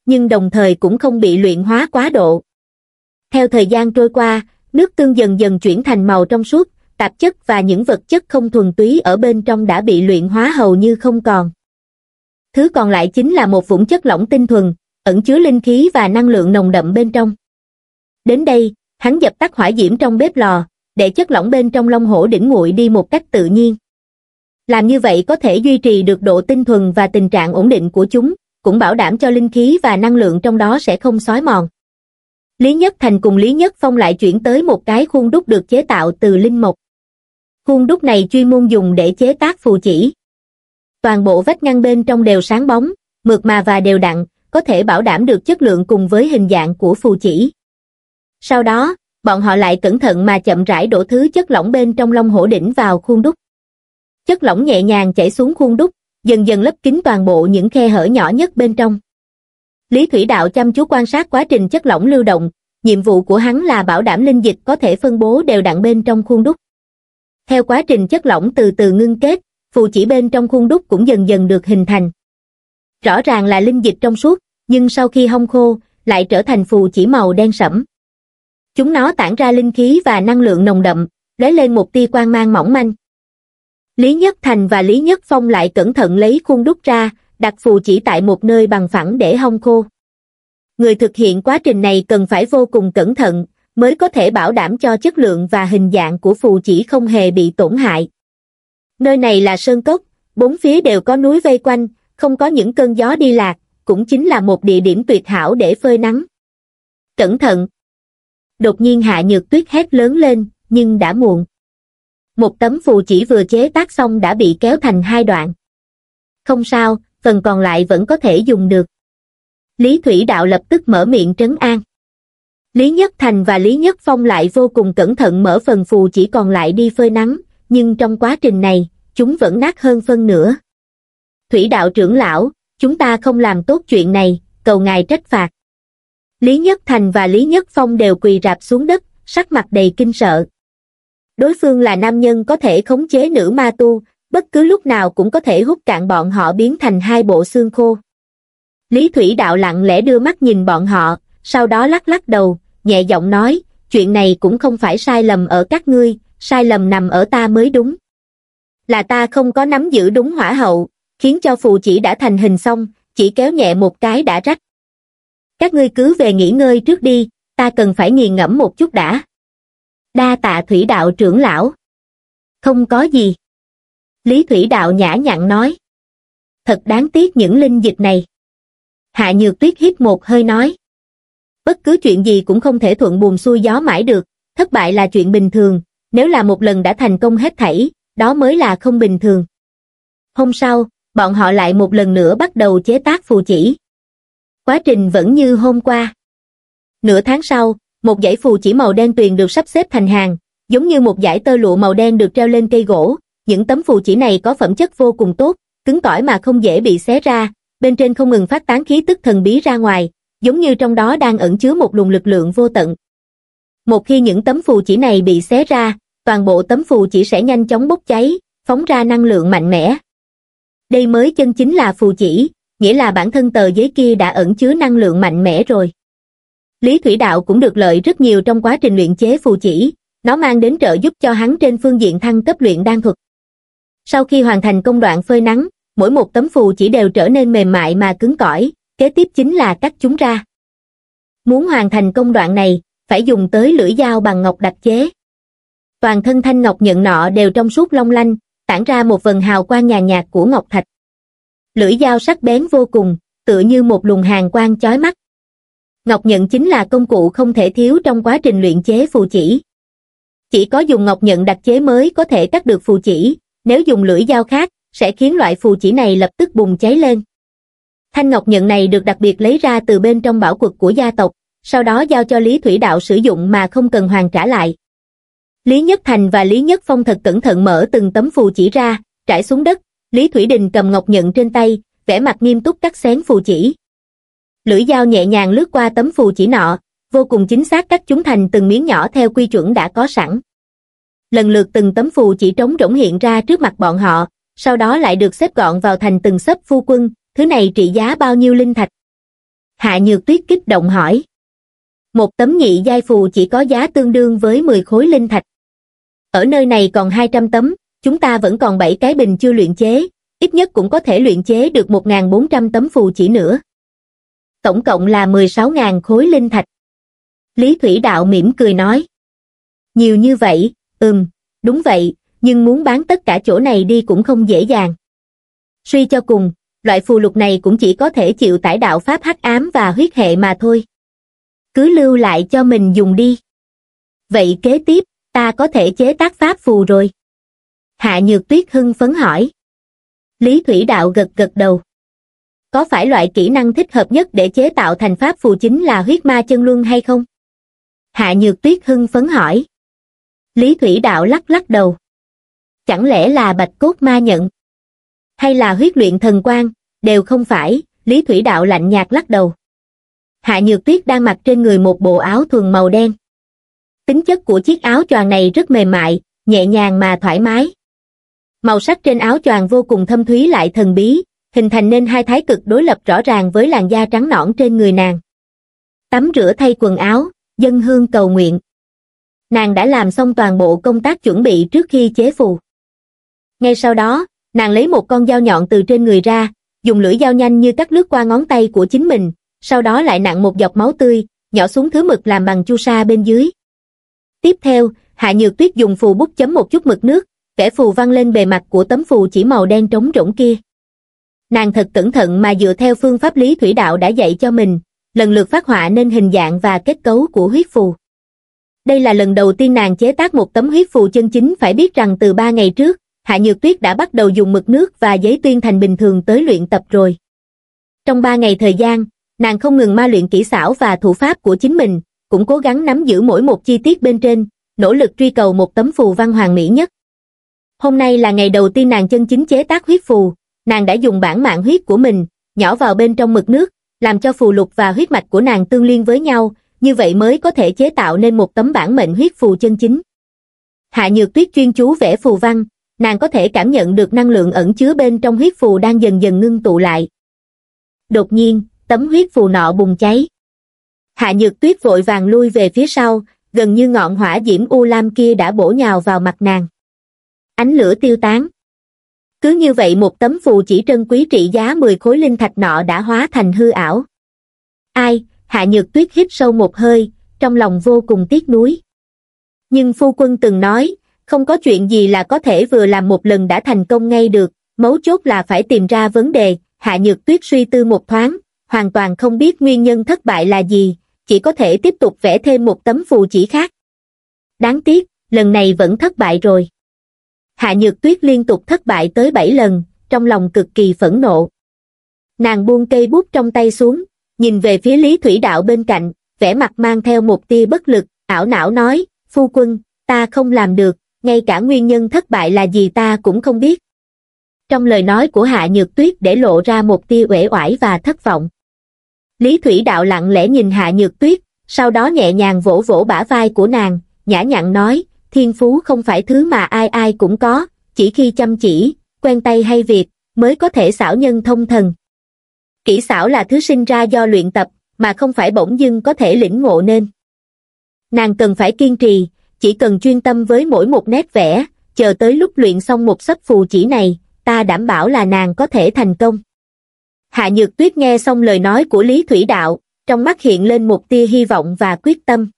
nhưng đồng thời cũng không bị luyện hóa quá độ. Theo thời gian trôi qua, nước tương dần dần chuyển thành màu trong suốt, tạp chất và những vật chất không thuần túy ở bên trong đã bị luyện hóa hầu như không còn. Thứ còn lại chính là một vũng chất lỏng tinh thuần, ẩn chứa linh khí và năng lượng nồng đậm bên trong. Đến đây, hắn dập tắt hỏa diễm trong bếp lò, để chất lỏng bên trong long hổ đỉnh nguội đi một cách tự nhiên. Làm như vậy có thể duy trì được độ tinh thuần và tình trạng ổn định của chúng, cũng bảo đảm cho linh khí và năng lượng trong đó sẽ không xói mòn. Lý Nhất Thành cùng Lý Nhất Phong lại chuyển tới một cái khuôn đúc được chế tạo từ linh mộc. Khuôn đúc này chuyên môn dùng để chế tác phù chỉ. Toàn bộ vách ngăn bên trong đều sáng bóng, mượt mà và đều đặn, có thể bảo đảm được chất lượng cùng với hình dạng của phù chỉ. Sau đó, bọn họ lại cẩn thận mà chậm rãi đổ thứ chất lỏng bên trong long hổ đỉnh vào khuôn đúc. Chất lỏng nhẹ nhàng chảy xuống khuôn đúc, dần dần lấp kín toàn bộ những khe hở nhỏ nhất bên trong. Lý Thủy Đạo chăm chú quan sát quá trình chất lỏng lưu động, nhiệm vụ của hắn là bảo đảm linh dịch có thể phân bố đều đặn bên trong khuôn đúc. Theo quá trình chất lỏng từ từ ngưng kết, phù chỉ bên trong khuôn đúc cũng dần dần được hình thành. Rõ ràng là linh dịch trong suốt, nhưng sau khi hong khô, lại trở thành phù chỉ màu đen sẫm. Chúng nó tản ra linh khí và năng lượng nồng đậm, lóe lên một tia quang mang mỏng manh. Lý Nhất Thành và Lý Nhất Phong lại cẩn thận lấy khuôn đúc ra, đặt phù chỉ tại một nơi bằng phẳng để hong khô. Người thực hiện quá trình này cần phải vô cùng cẩn thận, mới có thể bảo đảm cho chất lượng và hình dạng của phù chỉ không hề bị tổn hại. Nơi này là sơn cốc, bốn phía đều có núi vây quanh, không có những cơn gió đi lạc, cũng chính là một địa điểm tuyệt hảo để phơi nắng. Cẩn thận! Đột nhiên Hạ Nhược Tuyết hét lớn lên, nhưng đã muộn. Một tấm phù chỉ vừa chế tác xong đã bị kéo thành hai đoạn. Không sao, phần còn lại vẫn có thể dùng được. Lý Thủy Đạo lập tức mở miệng trấn an. Lý Nhất Thành và Lý Nhất Phong lại vô cùng cẩn thận mở phần phù chỉ còn lại đi phơi nắng, nhưng trong quá trình này, chúng vẫn nát hơn phân nửa. Thủy Đạo trưởng lão, chúng ta không làm tốt chuyện này, cầu ngài trách phạt. Lý Nhất Thành và Lý Nhất Phong đều quỳ rạp xuống đất, sắc mặt đầy kinh sợ. Đối phương là nam nhân có thể khống chế nữ ma tu, bất cứ lúc nào cũng có thể hút cạn bọn họ biến thành hai bộ xương khô. Lý Thủy Đạo lặng lẽ đưa mắt nhìn bọn họ, sau đó lắc lắc đầu, nhẹ giọng nói, chuyện này cũng không phải sai lầm ở các ngươi, sai lầm nằm ở ta mới đúng. Là ta không có nắm giữ đúng hỏa hậu, khiến cho phù chỉ đã thành hình xong, chỉ kéo nhẹ một cái đã rách. Các ngươi cứ về nghỉ ngơi trước đi, ta cần phải nghiền ngẫm một chút đã. Đa tạ Thủy Đạo trưởng lão. Không có gì. Lý Thủy Đạo nhã nhặn nói. Thật đáng tiếc những linh dịch này. Hạ Nhược Tuyết hít một hơi nói. Bất cứ chuyện gì cũng không thể thuận buồm xuôi gió mãi được, thất bại là chuyện bình thường, nếu là một lần đã thành công hết thảy, đó mới là không bình thường. Hôm sau, bọn họ lại một lần nữa bắt đầu chế tác phù chỉ. Quá trình vẫn như hôm qua. Nửa tháng sau, một dãy phù chỉ màu đen tuyền được sắp xếp thành hàng, giống như một dải tơ lụa màu đen được treo lên cây gỗ. Những tấm phù chỉ này có phẩm chất vô cùng tốt, cứng cỏi mà không dễ bị xé ra, bên trên không ngừng phát tán khí tức thần bí ra ngoài, giống như trong đó đang ẩn chứa một luồng lực lượng vô tận. Một khi những tấm phù chỉ này bị xé ra, toàn bộ tấm phù chỉ sẽ nhanh chóng bốc cháy, phóng ra năng lượng mạnh mẽ. Đây mới chân chính là phù chỉ, nghĩa là bản thân tờ giấy kia đã ẩn chứa năng lượng mạnh mẽ rồi. Lý Thủy Đạo cũng được lợi rất nhiều trong quá trình luyện chế phù chỉ, nó mang đến trợ giúp cho hắn trên phương diện thăng cấp luyện đan thuật. Sau khi hoàn thành công đoạn phơi nắng, mỗi một tấm phù chỉ đều trở nên mềm mại mà cứng cỏi, kế tiếp chính là cắt chúng ra. Muốn hoàn thành công đoạn này, phải dùng tới lưỡi dao bằng ngọc đặc chế. Toàn thân thanh ngọc nhận nọ đều trong suốt long lanh, tản ra một vầng hào quang nhàn nhạt của ngọc thạch. Lưỡi dao sắc bén vô cùng, tựa như một luồng hàn quang chói mắt. Ngọc nhận chính là công cụ không thể thiếu trong quá trình luyện chế phù chỉ. Chỉ có dùng ngọc nhận đặc chế mới có thể cắt được phù chỉ, nếu dùng lưỡi dao khác, sẽ khiến loại phù chỉ này lập tức bùng cháy lên. Thanh ngọc nhận này được đặc biệt lấy ra từ bên trong bảo quật của gia tộc, sau đó giao cho Lý Thủy Đạo sử dụng mà không cần hoàn trả lại. Lý Nhất Thành và Lý Nhất Phong thật cẩn thận mở từng tấm phù chỉ ra, trải xuống đất, Lý Thủy Đình cầm ngọc nhận trên tay, vẻ mặt nghiêm túc cắt xén phù chỉ. Lưỡi dao nhẹ nhàng lướt qua tấm phù chỉ nọ, vô cùng chính xác cắt chúng thành từng miếng nhỏ theo quy chuẩn đã có sẵn. Lần lượt từng tấm phù chỉ trống rỗng hiện ra trước mặt bọn họ, sau đó lại được xếp gọn vào thành từng xấp phu quân, thứ này trị giá bao nhiêu linh thạch? Hạ Nhược Tuyết kích động hỏi. Một tấm nhị giai phù chỉ có giá tương đương với mười khối linh thạch. Ở nơi này còn hai trăm tấm, chúng ta vẫn còn bảy cái bình chưa luyện chế, ít nhất cũng có thể luyện chế được một nghìn bốn trăm tấm phù chỉ nữa. Tổng cộng là mười sáu nghìn khối linh thạch. Lý Thủy Đạo mỉm cười nói. Nhiều như vậy, ừm, đúng vậy, nhưng muốn bán tất cả chỗ này đi cũng không dễ dàng. Suy cho cùng, loại phù lục này cũng chỉ có thể chịu tải đạo pháp hắc ám và huyết hệ mà thôi. Cứ lưu lại cho mình dùng đi. Vậy kế tiếp, ta có thể chế tác pháp phù rồi. Hạ Nhược Tuyết hưng phấn hỏi. Lý Thủy Đạo gật gật đầu. Có phải loại kỹ năng thích hợp nhất để chế tạo thành pháp phù chính là huyết ma chân luân hay không? Hạ Nhược Tuyết hưng phấn hỏi. Lý Thủy Đạo lắc lắc đầu. Chẳng lẽ là bạch cốt ma nhận? Hay là huyết luyện thần quang? Đều không phải, Lý Thủy Đạo lạnh nhạt lắc đầu. Hạ Nhược Tuyết đang mặc trên người một bộ áo thuần màu đen. Tính chất của chiếc áo choàng này rất mềm mại, nhẹ nhàng mà thoải mái. Màu sắc trên áo choàng vô cùng thâm thúy lại thần bí, hình thành nên hai thái cực đối lập rõ ràng với làn da trắng nõn trên người nàng. Tắm rửa thay quần áo, dâng hương cầu nguyện. Nàng đã làm xong toàn bộ công tác chuẩn bị trước khi chế phù. Ngay sau đó, nàng lấy một con dao nhọn từ trên người ra, dùng lưỡi dao nhanh như cắt lướt qua ngón tay của chính mình, sau đó lại nặn một giọt máu tươi, nhỏ xuống thứ mực làm bằng chu sa bên dưới. Tiếp theo, Hạ Nhược Tuyết dùng phù bút chấm một chút mực nước, vẽ phù văn lên bề mặt của tấm phù chỉ màu đen trống rỗng kia. Nàng thật cẩn thận mà dựa theo phương pháp Lý Thủy Đạo đã dạy cho mình, lần lượt phác họa nên hình dạng và kết cấu của huyết phù. Đây là lần đầu tiên nàng chế tác một tấm huyết phù chân chính, phải biết rằng từ ba ngày trước, Hạ Nhược Tuyết đã bắt đầu dùng mực nước và giấy tuyên thành bình thường tới luyện tập rồi. Trong ba ngày thời gian, nàng không ngừng ma luyện kỹ xảo và thủ pháp của chính mình, cũng cố gắng nắm giữ mỗi một chi tiết bên trên, nỗ lực truy cầu một tấm phù văn hoàn mỹ nhất. Hôm nay là ngày đầu tiên nàng chân chính chế tác huyết phù, nàng đã dùng bản mạng huyết của mình, nhỏ vào bên trong mực nước, làm cho phù lục và huyết mạch của nàng tương liên với nhau, như vậy mới có thể chế tạo nên một tấm bản mệnh huyết phù chân chính. Hạ Nhược Tuyết chuyên chú vẽ phù văn, nàng có thể cảm nhận được năng lượng ẩn chứa bên trong huyết phù đang dần dần ngưng tụ lại. Đột nhiên, tấm huyết phù nọ bùng cháy. Hạ Nhược Tuyết vội vàng lui về phía sau, gần như ngọn hỏa diễm u lam kia đã bổ nhào vào mặt nàng. Ánh lửa tiêu tán. Cứ như vậy một tấm phù chỉ trân quý trị giá mười khối linh thạch nọ đã hóa thành hư ảo. Ai, Hạ Nhược Tuyết hít sâu một hơi, trong lòng vô cùng tiếc nuối. Nhưng phu quân từng nói, không có chuyện gì là có thể vừa làm một lần đã thành công ngay được, mấu chốt là phải tìm ra vấn đề. Hạ Nhược Tuyết suy tư một thoáng, hoàn toàn không biết nguyên nhân thất bại là gì, chỉ có thể tiếp tục vẽ thêm một tấm phù chỉ khác. Đáng tiếc, lần này vẫn thất bại rồi. Hạ Nhược Tuyết liên tục thất bại tới bảy lần, trong lòng cực kỳ phẫn nộ. Nàng buông cây bút trong tay xuống, nhìn về phía Lý Thủy Đạo bên cạnh, vẻ mặt mang theo một tia bất lực, ảo não nói, phu quân, ta không làm được, ngay cả nguyên nhân thất bại là gì ta cũng không biết. Trong lời nói của Hạ Nhược Tuyết để lộ ra một tia uể oải và thất vọng. Lý Thủy Đạo lặng lẽ nhìn Hạ Nhược Tuyết, sau đó nhẹ nhàng vỗ vỗ bả vai của nàng, nhã nhặn nói, thiên phú không phải thứ mà ai ai cũng có, chỉ khi chăm chỉ, quen tay hay việc, mới có thể xảo nhân thông thần. Kỹ xảo là thứ sinh ra do luyện tập, mà không phải bỗng dưng có thể lĩnh ngộ nên. Nàng cần phải kiên trì, chỉ cần chuyên tâm với mỗi một nét vẽ, chờ tới lúc luyện xong một sấp phù chỉ này, ta đảm bảo là nàng có thể thành công. Hạ Nhược Tuyết nghe xong lời nói của Lý Thủy Đạo, trong mắt hiện lên một tia hy vọng và quyết tâm.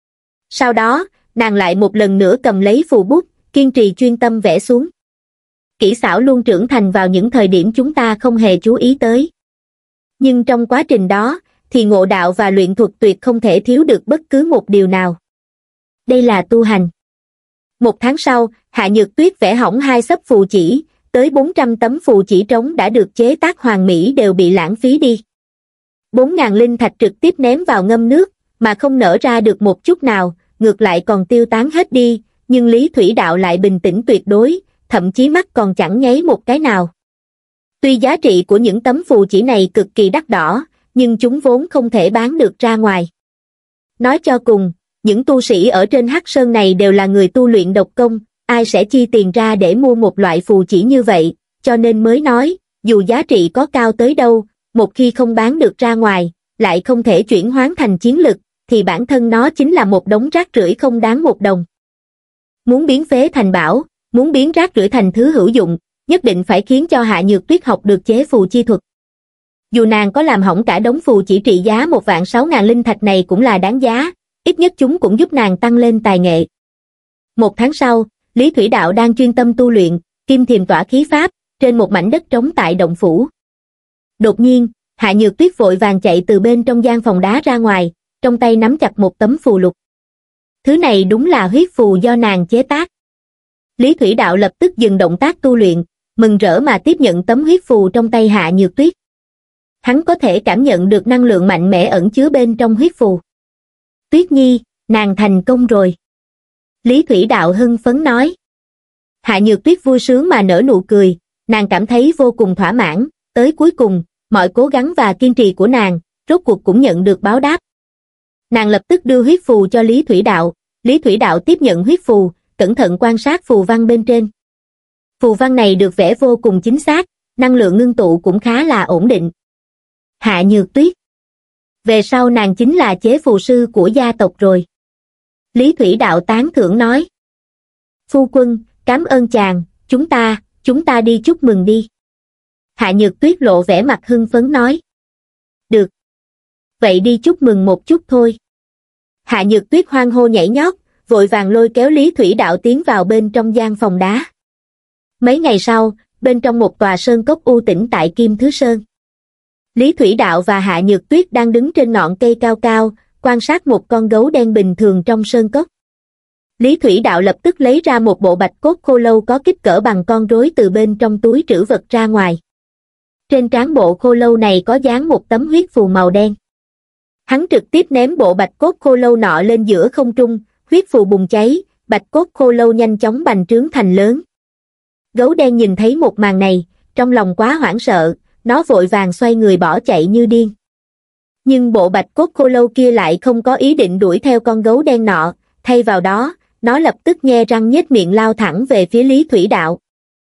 Sau đó, nàng lại một lần nữa cầm lấy phù bút, kiên trì chuyên tâm vẽ xuống. Kỹ xảo luôn trưởng thành vào những thời điểm chúng ta không hề chú ý tới. Nhưng trong quá trình đó, thì ngộ đạo và luyện thuật tuyệt không thể thiếu được bất cứ một điều nào. Đây là tu hành. Một tháng sau, Hạ Nhược Tuyết vẽ hỏng hai xấp phù chỉ, tới bốn trăm tấm phù chỉ trống đã được chế tác hoàn mỹ đều bị lãng phí đi. bốn nghìn linh thạch trực tiếp ném vào ngâm nước, mà không nở ra được một chút nào, ngược lại còn tiêu tán hết đi, nhưng Lý Thủy Đạo lại bình tĩnh tuyệt đối, thậm chí mắt còn chẳng nháy một cái nào. Tuy giá trị của những tấm phù chỉ này cực kỳ đắt đỏ, nhưng chúng vốn không thể bán được ra ngoài. Nói cho cùng, những tu sĩ ở trên Hắc Sơn này đều là người tu luyện độc công, ai sẽ chi tiền ra để mua một loại phù chỉ như vậy, cho nên mới nói, dù giá trị có cao tới đâu, một khi không bán được ra ngoài, lại không thể chuyển hóa thành chiến lực, thì bản thân nó chính là một đống rác rưởi không đáng một đồng. Muốn biến phế thành bảo, muốn biến rác rưởi thành thứ hữu dụng, nhất định phải khiến cho Hạ Nhược Tuyết học được chế phù chi thuật. Dù nàng có làm hỏng cả đống phù chỉ trị giá một vạn sáu ngàn linh thạch này cũng là đáng giá, ít nhất chúng cũng giúp nàng tăng lên tài nghệ. Một tháng sau, Lý Thủy Đạo đang chuyên tâm tu luyện Kim Thiềm Tỏa Khí Pháp trên một mảnh đất trống tại động phủ. Đột nhiên, Hạ Nhược Tuyết vội vàng chạy từ bên trong gian phòng đá ra ngoài, trong tay nắm chặt một tấm phù lục. Thứ này đúng là huyết phù do nàng chế tác. Lý Thủy Đạo lập tức dừng động tác tu luyện, mừng rỡ mà tiếp nhận tấm huyết phù trong tay Hạ Nhược Tuyết. Hắn có thể cảm nhận được năng lượng mạnh mẽ ẩn chứa bên trong huyết phù. Tuyết Nhi, nàng thành công rồi. Lý Thủy Đạo hưng phấn nói. Hạ Nhược Tuyết vui sướng mà nở nụ cười, nàng cảm thấy vô cùng thỏa mãn, tới cuối cùng, mọi cố gắng và kiên trì của nàng, rốt cuộc cũng nhận được báo đáp. Nàng lập tức đưa huyết phù cho Lý Thủy Đạo, Lý Thủy Đạo tiếp nhận huyết phù, cẩn thận quan sát phù văn bên trên. Phù văn này được vẽ vô cùng chính xác, năng lượng ngưng tụ cũng khá là ổn định. Hạ Nhược Tuyết. Về sau nàng chính là chế phù sư của gia tộc rồi. Lý Thủy Đạo tán thưởng nói. Phu quân, cảm ơn chàng, chúng ta, chúng ta đi chúc mừng đi. Hạ Nhược Tuyết lộ vẻ mặt hưng phấn nói. Được. Vậy đi chúc mừng một chút thôi. Hạ Nhược Tuyết hoan hô nhảy nhót, vội vàng lôi kéo Lý Thủy Đạo tiến vào bên trong gian phòng đá. Mấy ngày sau, bên trong một tòa sơn cốc u tĩnh tại Kim Thứ Sơn. Lý Thủy Đạo và Hạ Nhược Tuyết đang đứng trên ngọn cây cao cao, quan sát một con gấu đen bình thường trong sơn cốc. Lý Thủy Đạo lập tức lấy ra một bộ bạch cốt khô lâu có kích cỡ bằng con rối từ bên trong túi trữ vật ra ngoài. Trên trán bộ khô lâu này có dán một tấm huyết phù màu đen. Hắn trực tiếp ném bộ bạch cốt khô lâu nọ lên giữa không trung, huyết phù bùng cháy, bạch cốt khô lâu nhanh chóng bành trướng thành lớn. Gấu đen nhìn thấy một màn này, trong lòng quá hoảng sợ, nó vội vàng xoay người bỏ chạy như điên. Nhưng bộ bạch cốt khô lâu kia lại không có ý định đuổi theo con gấu đen nọ, thay vào đó, nó lập tức nhe răng nhếch miệng lao thẳng về phía Lý Thủy Đạo.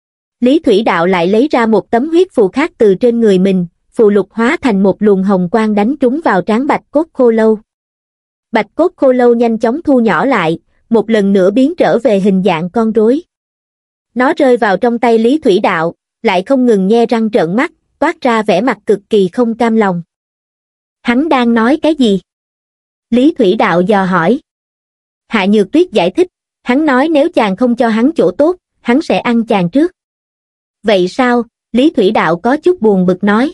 Lý Thủy Đạo lại lấy ra một tấm huyết phù khác từ trên người mình, phù lục hóa thành một luồng hồng quang đánh trúng vào trán bạch cốt khô lâu. Bạch cốt khô lâu nhanh chóng thu nhỏ lại, một lần nữa biến trở về hình dạng con rối. Nó rơi vào trong tay Lý Thủy Đạo, lại không ngừng nhe răng trợn mắt, toát ra vẻ mặt cực kỳ không cam lòng. Hắn đang nói cái gì? Lý Thủy Đạo dò hỏi. Hạ Nhược Tuyết giải thích, hắn nói nếu chàng không cho hắn chỗ tốt, hắn sẽ ăn chàng trước. Vậy sao? Lý Thủy Đạo có chút buồn bực nói.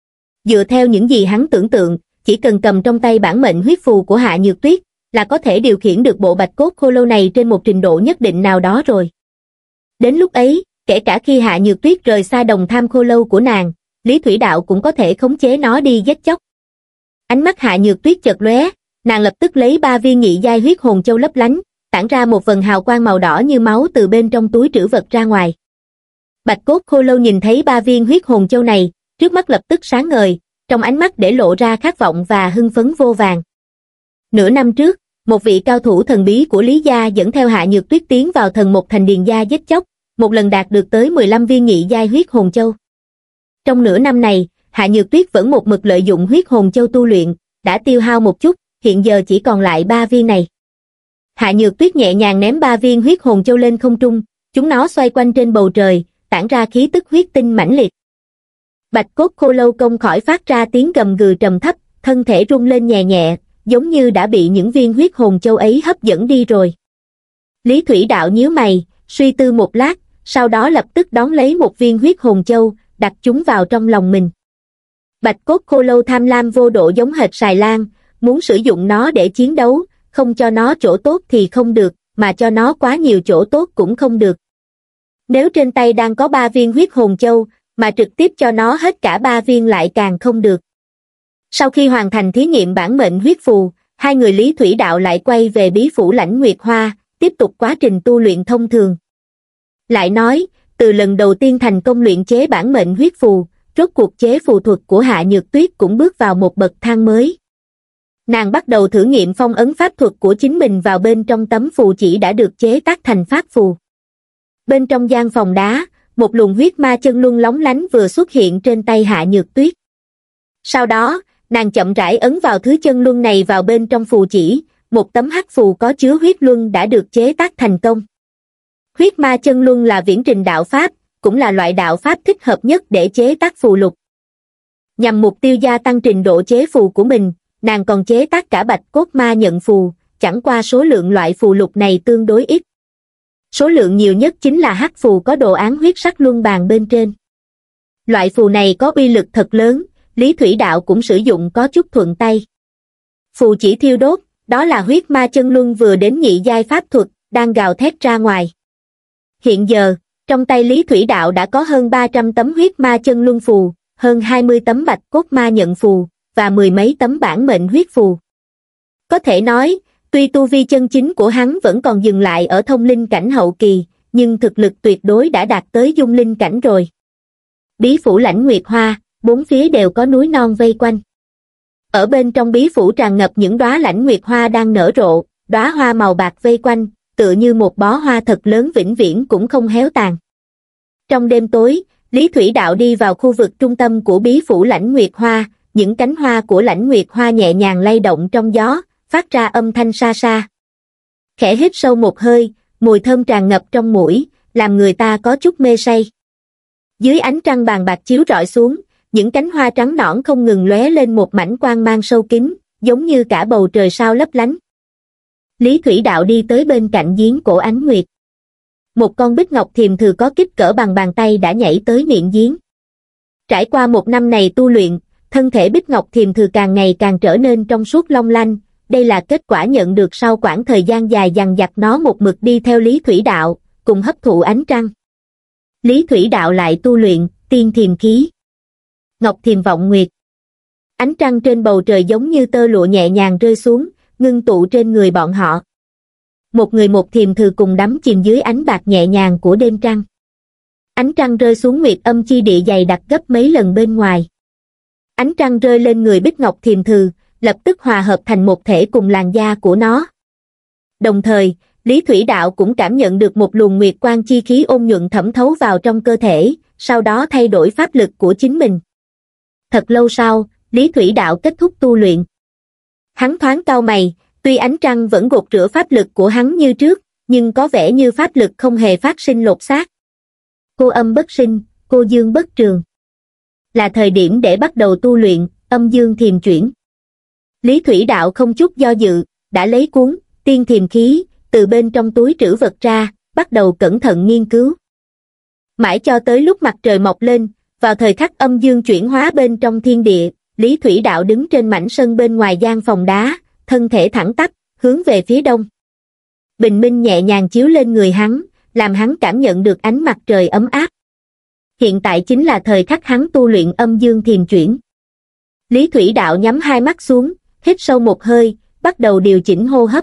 Dựa theo những gì hắn tưởng tượng, chỉ cần cầm trong tay bản mệnh huyết phù của Hạ Nhược Tuyết, là có thể điều khiển được bộ bạch cốt khô lâu này trên một trình độ nhất định nào đó rồi. Đến lúc ấy, kể cả khi Hạ Nhược Tuyết rời xa đồng tham khô lâu của nàng, Lý Thủy Đạo cũng có thể khống chế nó đi giết chóc. Ánh mắt Hạ Nhược Tuyết chợt lóe, nàng lập tức lấy ba viên nhị giai huyết hồn châu lấp lánh, tản ra một vầng hào quang màu đỏ như máu từ bên trong túi trữ vật ra ngoài. Bạch cốt khô lâu nhìn thấy ba viên huyết hồn châu này, trước mắt lập tức sáng ngời, trong ánh mắt để lộ ra khát vọng và hưng phấn vô vàn. Nửa năm trước, một vị cao thủ thần bí của Lý gia dẫn theo Hạ Nhược Tuyết tiến vào thần một thành điền gia giết chóc, một lần đạt được tới mười lăm viên nhị giai huyết hồn châu. Trong nửa năm này, Hạ Nhược Tuyết vẫn một mực lợi dụng huyết hồn châu tu luyện, đã tiêu hao một chút, hiện giờ chỉ còn lại ba viên này. Hạ Nhược Tuyết nhẹ nhàng ném ba viên huyết hồn châu lên không trung, chúng nó xoay quanh trên bầu trời, tản ra khí tức huyết tinh mãnh liệt. Bạch cốt khô lâu công khỏi phát ra tiếng gầm gừ trầm thấp, thân thể rung lên nhẹ nhẹ, giống như đã bị những viên huyết hồn châu ấy hấp dẫn đi rồi. Lý Thủy Đạo nhíu mày, suy tư một lát, sau đó lập tức đón lấy một viên huyết hồn châu, đặt chúng vào trong lòng mình. Bạch cốt khô lâu tham lam vô độ giống hệt Sài Lan, muốn sử dụng nó để chiến đấu, không cho nó chỗ tốt thì không được, mà cho nó quá nhiều chỗ tốt cũng không được. Nếu trên tay đang có ba viên huyết hồn châu, mà trực tiếp cho nó hết cả ba viên lại càng không được. Sau khi hoàn thành thí nghiệm bản mệnh huyết phù, hai người Lý Thủy Đạo lại quay về bí phủ Lãnh Nguyệt Hoa, tiếp tục quá trình tu luyện thông thường. Lại nói, từ lần đầu tiên thành công luyện chế bản mệnh huyết phù, rốt cuộc chế phù thuật của Hạ Nhược Tuyết cũng bước vào một bậc thang mới. Nàng bắt đầu thử nghiệm phong ấn pháp thuật của chính mình vào bên trong tấm phù chỉ đã được chế tác thành pháp phù. Bên trong gian phòng đá, một luồng huyết ma chân luân lóng lánh vừa xuất hiện trên tay Hạ Nhược Tuyết. Sau đó, Nàng chậm rãi ấn vào thứ chân luân này vào bên trong phù chỉ, một tấm hắc phù có chứa huyết luân đã được chế tác thành công. Huyết ma chân luân là viễn trình đạo pháp, cũng là loại đạo pháp thích hợp nhất để chế tác phù lục. Nhằm mục tiêu gia tăng trình độ chế phù của mình, nàng còn chế tác cả bạch cốt ma nhận phù, chẳng qua số lượng loại phù lục này tương đối ít. Số lượng nhiều nhất chính là hắc phù có đồ án huyết sắc luân bàn bên trên. Loại phù này có uy lực thật lớn, Lý Thủy Đạo cũng sử dụng có chút thuận tay. Phù chỉ thiêu đốt, đó là huyết ma chân luân vừa đến nhị giai pháp thuật, đang gào thét ra ngoài. Hiện giờ, trong tay Lý Thủy Đạo đã có hơn ba trăm tấm huyết ma chân luân phù, hơn hai mươi tấm bạch cốt ma nhận phù, và mười mấy tấm bản mệnh huyết phù. Có thể nói, tuy tu vi chân chính của hắn vẫn còn dừng lại ở thông linh cảnh hậu kỳ, nhưng thực lực tuyệt đối đã đạt tới dung linh cảnh rồi. Bí phủ Lãnh Nguyệt Hoa, bốn phía đều có núi non vây quanh. Ở bên trong bí phủ tràn ngập những đóa lãnh nguyệt hoa đang nở rộ, đóa hoa màu bạc vây quanh, tựa như một bó hoa thật lớn vĩnh viễn cũng không héo tàn. Trong đêm tối, Lý Thủy Đạo đi vào khu vực trung tâm của bí phủ Lãnh Nguyệt Hoa, những cánh hoa của Lãnh Nguyệt Hoa nhẹ nhàng lay động trong gió, phát ra âm thanh xa xa. Khẽ hít sâu một hơi, mùi thơm tràn ngập trong mũi, làm người ta có chút mê say. Dưới ánh trăng bàn bạc chiếu rọi xuống, những cánh hoa trắng nõn không ngừng lóe lên một mảnh quang mang sâu kín, giống như cả bầu trời sao lấp lánh. Lý Thủy Đạo đi tới bên cạnh giếng cổ ánh nguyệt. Một con bích ngọc thiềm thừ có kích cỡ bằng bàn tay đã nhảy tới miệng giếng. Trải qua một năm này tu luyện, thân thể bích ngọc thiềm thừ càng ngày càng trở nên trong suốt long lanh, đây là kết quả nhận được sau quãng thời gian dài dằng dặc nó một mực đi theo Lý Thủy Đạo, cùng hấp thụ ánh trăng. Lý Thủy Đạo lại tu luyện tiên thiềm khí. Ngọc thiềm vọng nguyệt. Ánh trăng trên bầu trời giống như tơ lụa nhẹ nhàng rơi xuống, ngưng tụ trên người bọn họ. Một người một thiềm thừ cùng đắm chìm dưới ánh bạc nhẹ nhàng của đêm trăng. Ánh trăng rơi xuống nguyệt âm chi địa dày đặc gấp mấy lần bên ngoài. Ánh trăng rơi lên người bích ngọc thiềm thừ, lập tức hòa hợp thành một thể cùng làn da của nó. Đồng thời, Lý Thủy Đạo cũng cảm nhận được một luồng nguyệt quang chi khí ôn nhuận thẩm thấu vào trong cơ thể, sau đó thay đổi pháp lực của chính mình. Thật lâu sau, Lý Thủy Đạo kết thúc tu luyện. Hắn thoáng cau mày, tuy ánh trăng vẫn gột rửa pháp lực của hắn như trước, nhưng có vẻ như pháp lực không hề phát sinh lột xác. Cô âm bất sinh, cô dương bất trường. Là thời điểm để bắt đầu tu luyện, âm dương thiềm chuyển. Lý Thủy Đạo không chút do dự, đã lấy cuốn tiên thiềm khí từ bên trong túi trữ vật ra, bắt đầu cẩn thận nghiên cứu. Mãi cho tới lúc mặt trời mọc lên, vào thời khắc âm dương chuyển hóa bên trong thiên địa, Lý Thủy Đạo đứng trên mảnh sân bên ngoài gian phòng đá, thân thể thẳng tắp, hướng về phía đông. Bình minh nhẹ nhàng chiếu lên người hắn, làm hắn cảm nhận được ánh mặt trời ấm áp. Hiện tại chính là thời khắc hắn tu luyện âm dương thiềm chuyển. Lý Thủy Đạo nhắm hai mắt xuống, hít sâu một hơi, bắt đầu điều chỉnh hô hấp.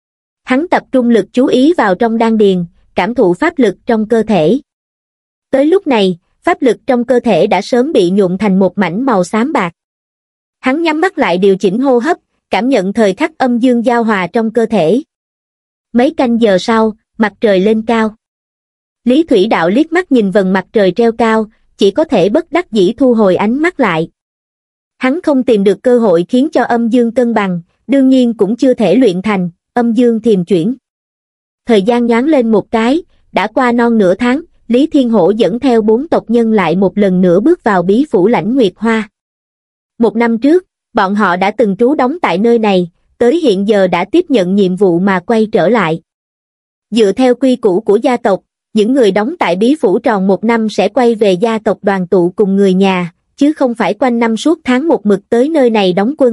Hắn tập trung lực chú ý vào trong đan điền, cảm thụ pháp lực trong cơ thể. Tới lúc này, pháp lực trong cơ thể đã sớm bị nhuộm thành một mảnh màu xám bạc. Hắn nhắm mắt lại điều chỉnh hô hấp, cảm nhận thời khắc âm dương giao hòa trong cơ thể. Mấy canh giờ sau, mặt trời lên cao. Lý Thủy Đạo liếc mắt nhìn vầng mặt trời treo cao, chỉ có thể bất đắc dĩ thu hồi ánh mắt lại. Hắn không tìm được cơ hội khiến cho âm dương cân bằng, đương nhiên cũng chưa thể luyện thành âm dương thiềm chuyển. Thời gian nhoáng lên một cái, đã qua non nửa tháng, Lý Thiên Hổ dẫn theo bốn tộc nhân lại một lần nữa bước vào bí phủ Lãnh Nguyệt Hoa. Một năm trước, bọn họ đã từng trú đóng tại nơi này, tới hiện giờ đã tiếp nhận nhiệm vụ mà quay trở lại. Dựa theo quy củ của gia tộc, những người đóng tại bí phủ tròn một năm sẽ quay về gia tộc đoàn tụ cùng người nhà, chứ không phải quanh năm suốt tháng một mực tới nơi này đóng quân.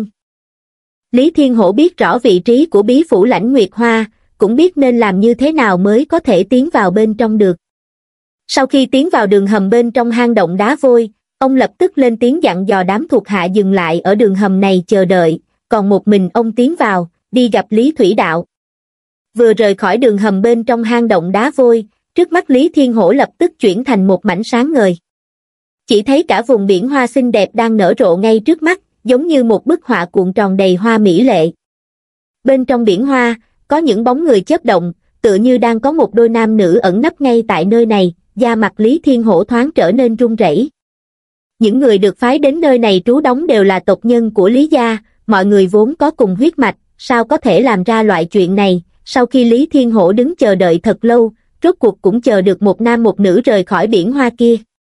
Lý Thiên Hổ biết rõ vị trí của bí phủ Lãnh Nguyệt Hoa, cũng biết nên làm như thế nào mới có thể tiến vào bên trong được. Sau khi tiến vào đường hầm bên trong hang động đá vôi, ông lập tức lên tiếng dặn dò đám thuộc hạ dừng lại ở đường hầm này chờ đợi, còn một mình ông tiến vào, đi gặp Lý Thủy Đạo. Vừa rời khỏi đường hầm bên trong hang động đá vôi, trước mắt Lý Thiên Hổ lập tức chuyển thành một mảnh sáng ngời. Chỉ thấy cả vùng biển hoa xinh đẹp đang nở rộ ngay trước mắt, giống như một bức họa cuộn tròn đầy hoa mỹ lệ. Bên trong biển hoa, có những bóng người chớp động, tựa như đang có một đôi nam nữ ẩn nấp ngay tại nơi này, da mặt Lý Thiên Hổ thoáng trở nên run rẩy. Những người được phái đến nơi này trú đóng đều là tộc nhân của Lý gia, mọi người vốn có cùng huyết mạch, sao có thể làm ra loại chuyện này. Sau khi Lý Thiên Hổ đứng chờ đợi thật lâu, rốt cuộc cũng chờ được một nam một nữ rời khỏi biển hoa kia.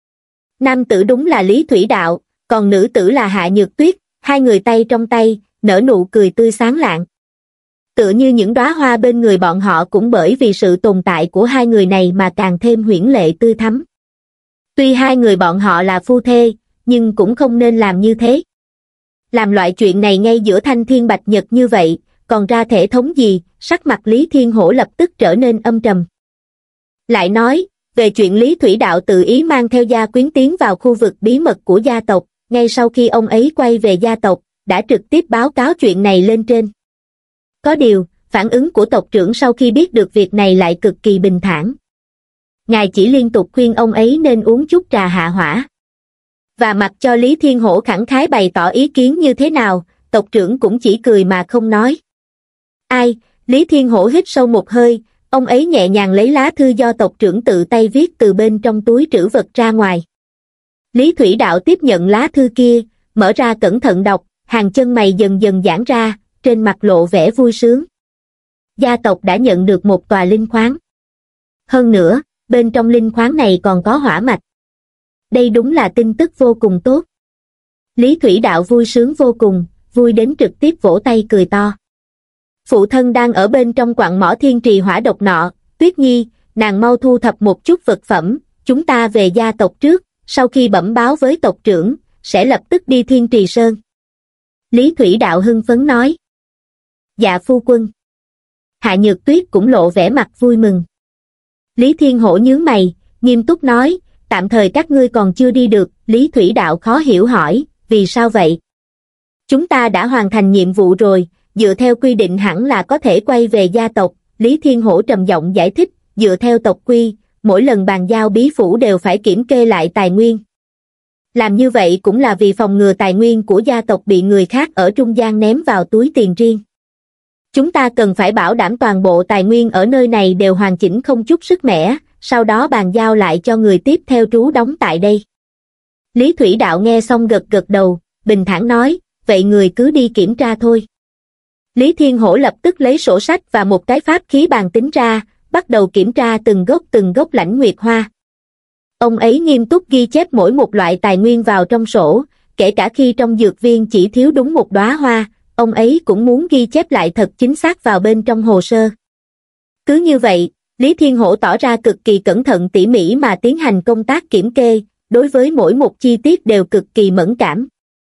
Nam tử đúng là Lý Thủy Đạo, còn nữ tử là Hạ Nhược Tuyết, hai người tay trong tay, nở nụ cười tươi sáng lạng. Tựa như những đóa hoa bên người bọn họ cũng bởi vì sự tồn tại của hai người này mà càng thêm huyễn lệ tươi thắm. Tuy hai người bọn họ là phu thê, nhưng cũng không nên làm như thế. Làm loại chuyện này ngay giữa thanh thiên bạch nhật như vậy, còn ra thể thống gì? Sắc mặt Lý Thiên Hổ lập tức trở nên âm trầm. Lại nói, về chuyện Lý Thủy Đạo tự ý mang theo gia quyến tiến vào khu vực bí mật của gia tộc, ngay sau khi ông ấy quay về gia tộc, đã trực tiếp báo cáo chuyện này lên trên. Có điều, phản ứng của tộc trưởng sau khi biết được việc này lại cực kỳ bình thản. Ngài chỉ liên tục khuyên ông ấy nên uống chút trà hạ hỏa. Và mặc cho Lý Thiên Hổ khẳng khái bày tỏ ý kiến như thế nào, tộc trưởng cũng chỉ cười mà không nói. Ai? Lý Thiên Hổ hít sâu một hơi, ông ấy nhẹ nhàng lấy lá thư do tộc trưởng tự tay viết từ bên trong túi trữ vật ra ngoài. Lý Thủy Đạo tiếp nhận lá thư kia, mở ra cẩn thận đọc, hàng chân mày dần dần giãn ra, trên mặt lộ vẻ vui sướng. Gia tộc đã nhận được một tòa linh khoáng. Hơn nữa, bên trong linh khoáng này còn có hỏa mạch. Đây đúng là tin tức vô cùng tốt. Lý Thủy Đạo vui sướng vô cùng, vui đến trực tiếp vỗ tay cười to. Phụ thân đang ở bên trong quặng mỏ thiên trì hỏa độc nọ, Tuyết Nhi, nàng mau thu thập một chút vật phẩm, chúng ta về gia tộc trước, sau khi bẩm báo với tộc trưởng, sẽ lập tức đi Thiên Trì Sơn. Lý Thủy Đạo hưng phấn nói. Dạ phu quân. Hạ Nhược Tuyết cũng lộ vẻ mặt vui mừng. Lý Thiên Hổ nhướng mày, nghiêm túc nói, tạm thời các ngươi còn chưa đi được. Lý Thủy Đạo khó hiểu hỏi, vì sao vậy? Chúng ta đã hoàn thành nhiệm vụ rồi, dựa theo quy định hẳn là có thể quay về gia tộc. Lý Thiên Hổ trầm giọng giải thích, dựa theo tộc quy, mỗi lần bàn giao bí phủ đều phải kiểm kê lại tài nguyên. Làm như vậy cũng là vì phòng ngừa tài nguyên của gia tộc bị người khác ở trung gian ném vào túi tiền riêng. Chúng ta cần phải bảo đảm toàn bộ tài nguyên ở nơi này đều hoàn chỉnh không chút sức mẻ, sau đó bàn giao lại cho người tiếp theo trú đóng tại đây. Lý Thủy Đạo nghe xong gật gật đầu, bình thản nói, vậy người cứ đi kiểm tra thôi. Lý Thiên Hổ lập tức lấy sổ sách và một cái pháp khí bàn tính ra, bắt đầu kiểm tra từng gốc từng gốc lãnh nguyệt hoa. Ông ấy nghiêm túc ghi chép mỗi một loại tài nguyên vào trong sổ, kể cả khi trong dược viên chỉ thiếu đúng một đóa hoa, ông ấy cũng muốn ghi chép lại thật chính xác vào bên trong hồ sơ. Cứ như vậy, Lý Thiên Hổ tỏ ra cực kỳ cẩn thận tỉ mỉ mà tiến hành công tác kiểm kê, đối với mỗi một chi tiết đều cực kỳ mẫn cảm.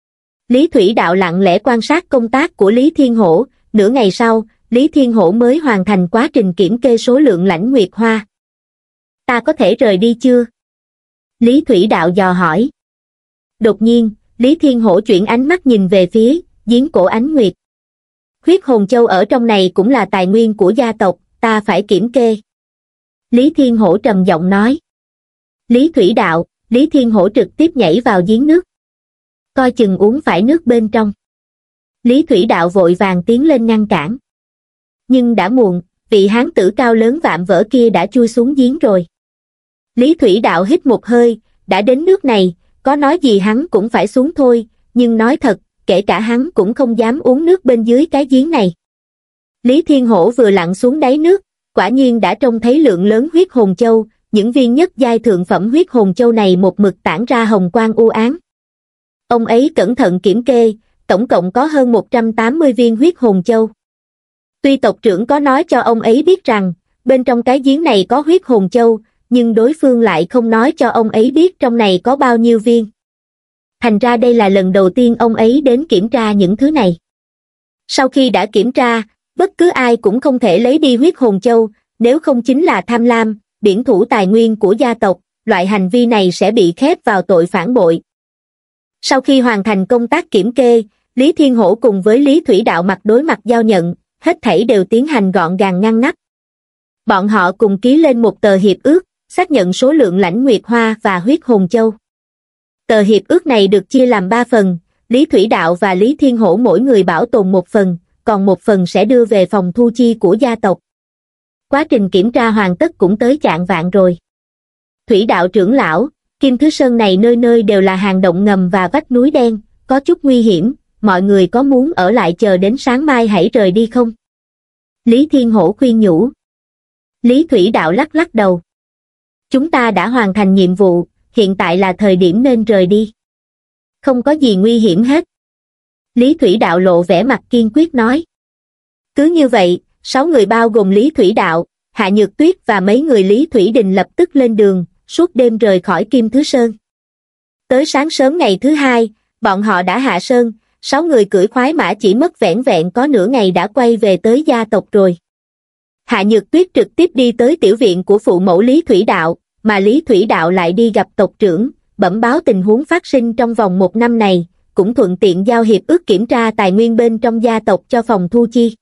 Lý Thủy Đạo lặng lẽ quan sát công tác của Lý Thiên Hổ, nửa ngày sau, Lý Thiên Hổ mới hoàn thành quá trình kiểm kê số lượng lãnh nguyệt hoa. Ta có thể rời đi chưa? Lý Thủy Đạo dò hỏi. Đột nhiên, Lý Thiên Hổ chuyển ánh mắt nhìn về phía giếng cổ ánh nguyệt. Huyết hồn châu ở trong này cũng là tài nguyên của gia tộc, ta phải kiểm kê. Lý Thiên Hổ trầm giọng nói. Lý Thủy Đạo, Lý Thiên Hổ trực tiếp nhảy vào giếng nước. Coi chừng uống phải nước bên trong. Lý Thủy Đạo vội vàng tiến lên ngăn cản. Nhưng đã muộn, vị hán tử cao lớn vạm vỡ kia đã chui xuống giếng rồi. Lý Thủy Đạo hít một hơi, đã đến nước này, có nói gì hắn cũng phải xuống thôi, nhưng nói thật, kể cả hắn cũng không dám uống nước bên dưới cái giếng này. Lý Thiên Hổ vừa lặn xuống đáy nước, quả nhiên đã trông thấy lượng lớn huyết hồn châu, những viên nhất giai thượng phẩm huyết hồn châu này một mực tản ra hồng quang u ám. Ông ấy cẩn thận kiểm kê, tổng cộng có hơn một trăm tám mươi viên huyết hồn châu. Tuy tộc trưởng có nói cho ông ấy biết rằng, bên trong cái giếng này có huyết hồn châu, nhưng đối phương lại không nói cho ông ấy biết trong này có bao nhiêu viên. Thành ra đây là lần đầu tiên ông ấy đến kiểm tra những thứ này. Sau khi đã kiểm tra, bất cứ ai cũng không thể lấy đi huyết hồn châu, nếu không chính là tham lam, biển thủ tài nguyên của gia tộc, loại hành vi này sẽ bị khép vào tội phản bội. Sau khi hoàn thành công tác kiểm kê, Lý Thiên Hổ cùng với Lý Thủy Đạo mặt đối mặt giao nhận, hết thảy đều tiến hành gọn gàng ngăn nắp. Bọn họ cùng ký lên một tờ hiệp ước, xác nhận số lượng lãnh nguyệt hoa và huyết hồn châu. Tờ hiệp ước này được chia làm ba phần, Lý Thủy Đạo và Lý Thiên Hổ mỗi người bảo tồn một phần, còn một phần sẽ đưa về phòng thu chi của gia tộc. Quá trình kiểm tra hoàn tất cũng tới chạng vạng rồi. Thủy Đạo trưởng lão, Kim Thứ Sơn này nơi nơi đều là hang động ngầm và vách núi đen, có chút nguy hiểm, mọi người có muốn ở lại chờ đến sáng mai hãy rời đi không? Lý Thiên Hổ khuyên nhủ. Lý Thủy Đạo lắc lắc đầu. Chúng ta đã hoàn thành nhiệm vụ, hiện tại là thời điểm nên rời đi. Không có gì nguy hiểm hết. Lý Thủy Đạo lộ vẻ mặt kiên quyết nói. Cứ như vậy, sáu người bao gồm Lý Thủy Đạo, Hạ Nhược Tuyết và mấy người Lý Thủy Đình lập tức lên đường, suốt đêm rời khỏi Kim Thứ Sơn. Tới sáng sớm ngày thứ hai, bọn họ đã hạ sơn, sáu người cưỡi khoái mã chỉ mất vẻn vẹn có nửa ngày đã quay về tới gia tộc rồi. Hạ Nhược Tuyết trực tiếp đi tới tiểu viện của phụ mẫu Lý Thủy Đạo, mà Lý Thủy Đạo lại đi gặp tộc trưởng, bẩm báo tình huống phát sinh trong vòng một năm này, cũng thuận tiện giao hiệp ước kiểm tra tài nguyên bên trong gia tộc cho phòng thu chi.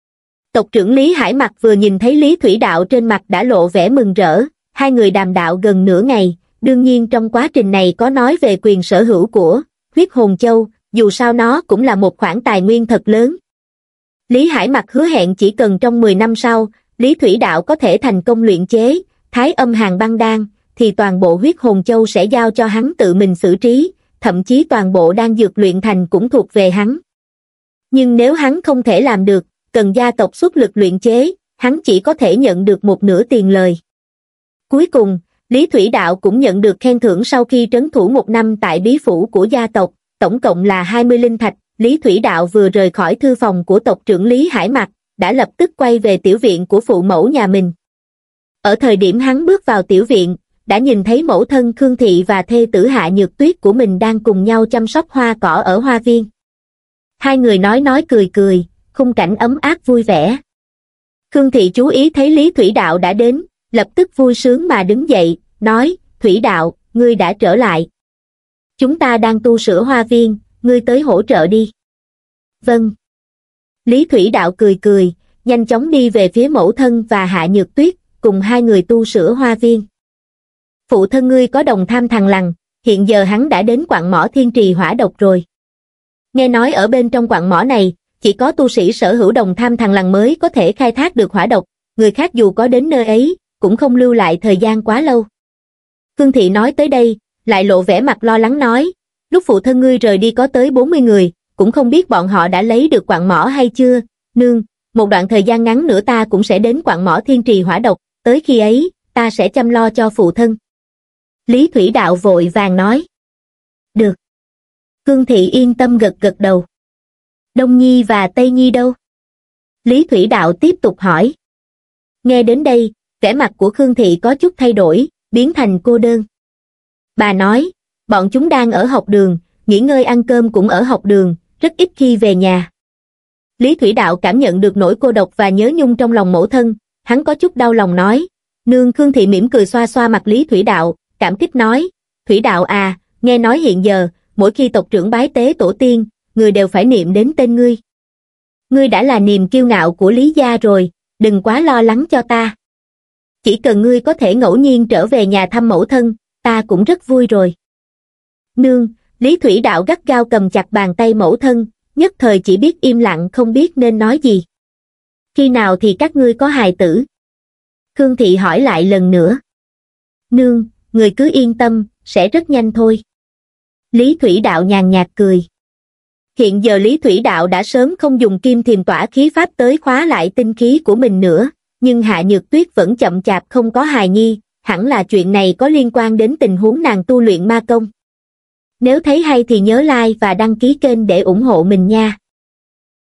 Tộc trưởng Lý Hải Mặc vừa nhìn thấy Lý Thủy Đạo trên mặt đã lộ vẻ mừng rỡ, hai người đàm đạo gần nửa ngày, đương nhiên trong quá trình này có nói về quyền sở hữu của huyết hồn châu, dù sao nó cũng là một khoản tài nguyên thật lớn. Lý Hải Mặc hứa hẹn chỉ cần trong mười năm sau, Lý Thủy Đạo có thể thành công luyện chế Thái Âm Hàn Băng Đan, thì toàn bộ huyết hồn châu sẽ giao cho hắn tự mình xử trí, thậm chí toàn bộ đan dược luyện thành cũng thuộc về hắn. Nhưng nếu hắn không thể làm được, cần gia tộc xuất lực luyện chế, hắn chỉ có thể nhận được một nửa tiền lời. Cuối cùng, Lý Thủy Đạo cũng nhận được khen thưởng sau khi trấn thủ một năm tại bí phủ của gia tộc, tổng cộng là hai mươi linh thạch. Lý Thủy Đạo vừa rời khỏi thư phòng của tộc trưởng Lý Hải Mặc, đã lập tức quay về tiểu viện của phụ mẫu nhà mình. Ở thời điểm hắn bước vào tiểu viện, đã nhìn thấy mẫu thân Khương Thị và thê tử Hạ Nhược Tuyết của mình đang cùng nhau chăm sóc hoa cỏ ở hoa viên. Hai người nói nói cười cười, khung cảnh ấm áp vui vẻ. Khương Thị chú ý thấy Lý Thủy Đạo đã đến, lập tức vui sướng mà đứng dậy, nói, Thủy Đạo, ngươi đã trở lại. Chúng ta đang tu sửa hoa viên, ngươi tới hỗ trợ đi. Vâng. Lý Thủy Đạo cười cười, nhanh chóng đi về phía mẫu thân và Hạ Nhược Tuyết, cùng hai người tu sửa hoa viên. Phụ thân ngươi có đồng tham thằng lằn, hiện giờ hắn đã đến quặng mỏ thiên trì hỏa độc rồi. Nghe nói ở bên trong quặng mỏ này, chỉ có tu sĩ sở hữu đồng tham thằng lằn mới có thể khai thác được hỏa độc, người khác dù có đến nơi ấy, cũng không lưu lại thời gian quá lâu. Khương Thị nói tới đây, lại lộ vẻ mặt lo lắng nói, lúc phụ thân ngươi rời đi có tới bốn mươi người, cũng không biết bọn họ đã lấy được quặng mỏ hay chưa. Nương, một đoạn thời gian ngắn nữa ta cũng sẽ đến quặng mỏ thiên trì hỏa độc, tới khi ấy, ta sẽ chăm lo cho phụ thân. Lý Thủy Đạo vội vàng nói. Được. Khương Thị yên tâm gật gật đầu. Đông Nhi và Tây Nhi đâu? Lý Thủy Đạo tiếp tục hỏi. Nghe đến đây, vẻ mặt của Khương Thị có chút thay đổi, biến thành cô đơn. Bà nói, bọn chúng đang ở học đường, nghỉ ngơi ăn cơm cũng ở học đường, rất ít khi về nhà. Lý Thủy Đạo cảm nhận được nỗi cô độc và nhớ nhung trong lòng mẫu thân, hắn có chút đau lòng nói. Nương. Khương Thị mỉm cười xoa xoa mặt Lý Thủy Đạo, cảm kích nói, Thủy Đạo à, nghe nói hiện giờ, mỗi khi tộc trưởng bái tế tổ tiên, người đều phải niệm đến tên ngươi. Ngươi đã là niềm kiêu ngạo của Lý gia rồi, đừng quá lo lắng cho ta. Chỉ cần ngươi có thể ngẫu nhiên trở về nhà thăm mẫu thân, ta cũng rất vui rồi. Nương. Lý Thủy Đạo gắt gao cầm chặt bàn tay mẫu thân, nhất thời chỉ biết im lặng không biết nên nói gì. Khi nào thì các ngươi có hài tử? Khương Thị hỏi lại lần nữa. Nương, người cứ yên tâm, sẽ rất nhanh thôi. Lý Thủy Đạo nhàn nhạt cười. Hiện giờ Lý Thủy Đạo đã sớm không dùng kim thiềm tỏa khí pháp tới khóa lại tinh khí của mình nữa, nhưng Hạ Nhược Tuyết vẫn chậm chạp không có hài nhi, hẳn là chuyện này có liên quan đến tình huống nàng tu luyện ma công. Nếu thấy hay thì nhớ like và đăng ký kênh để ủng hộ mình nha.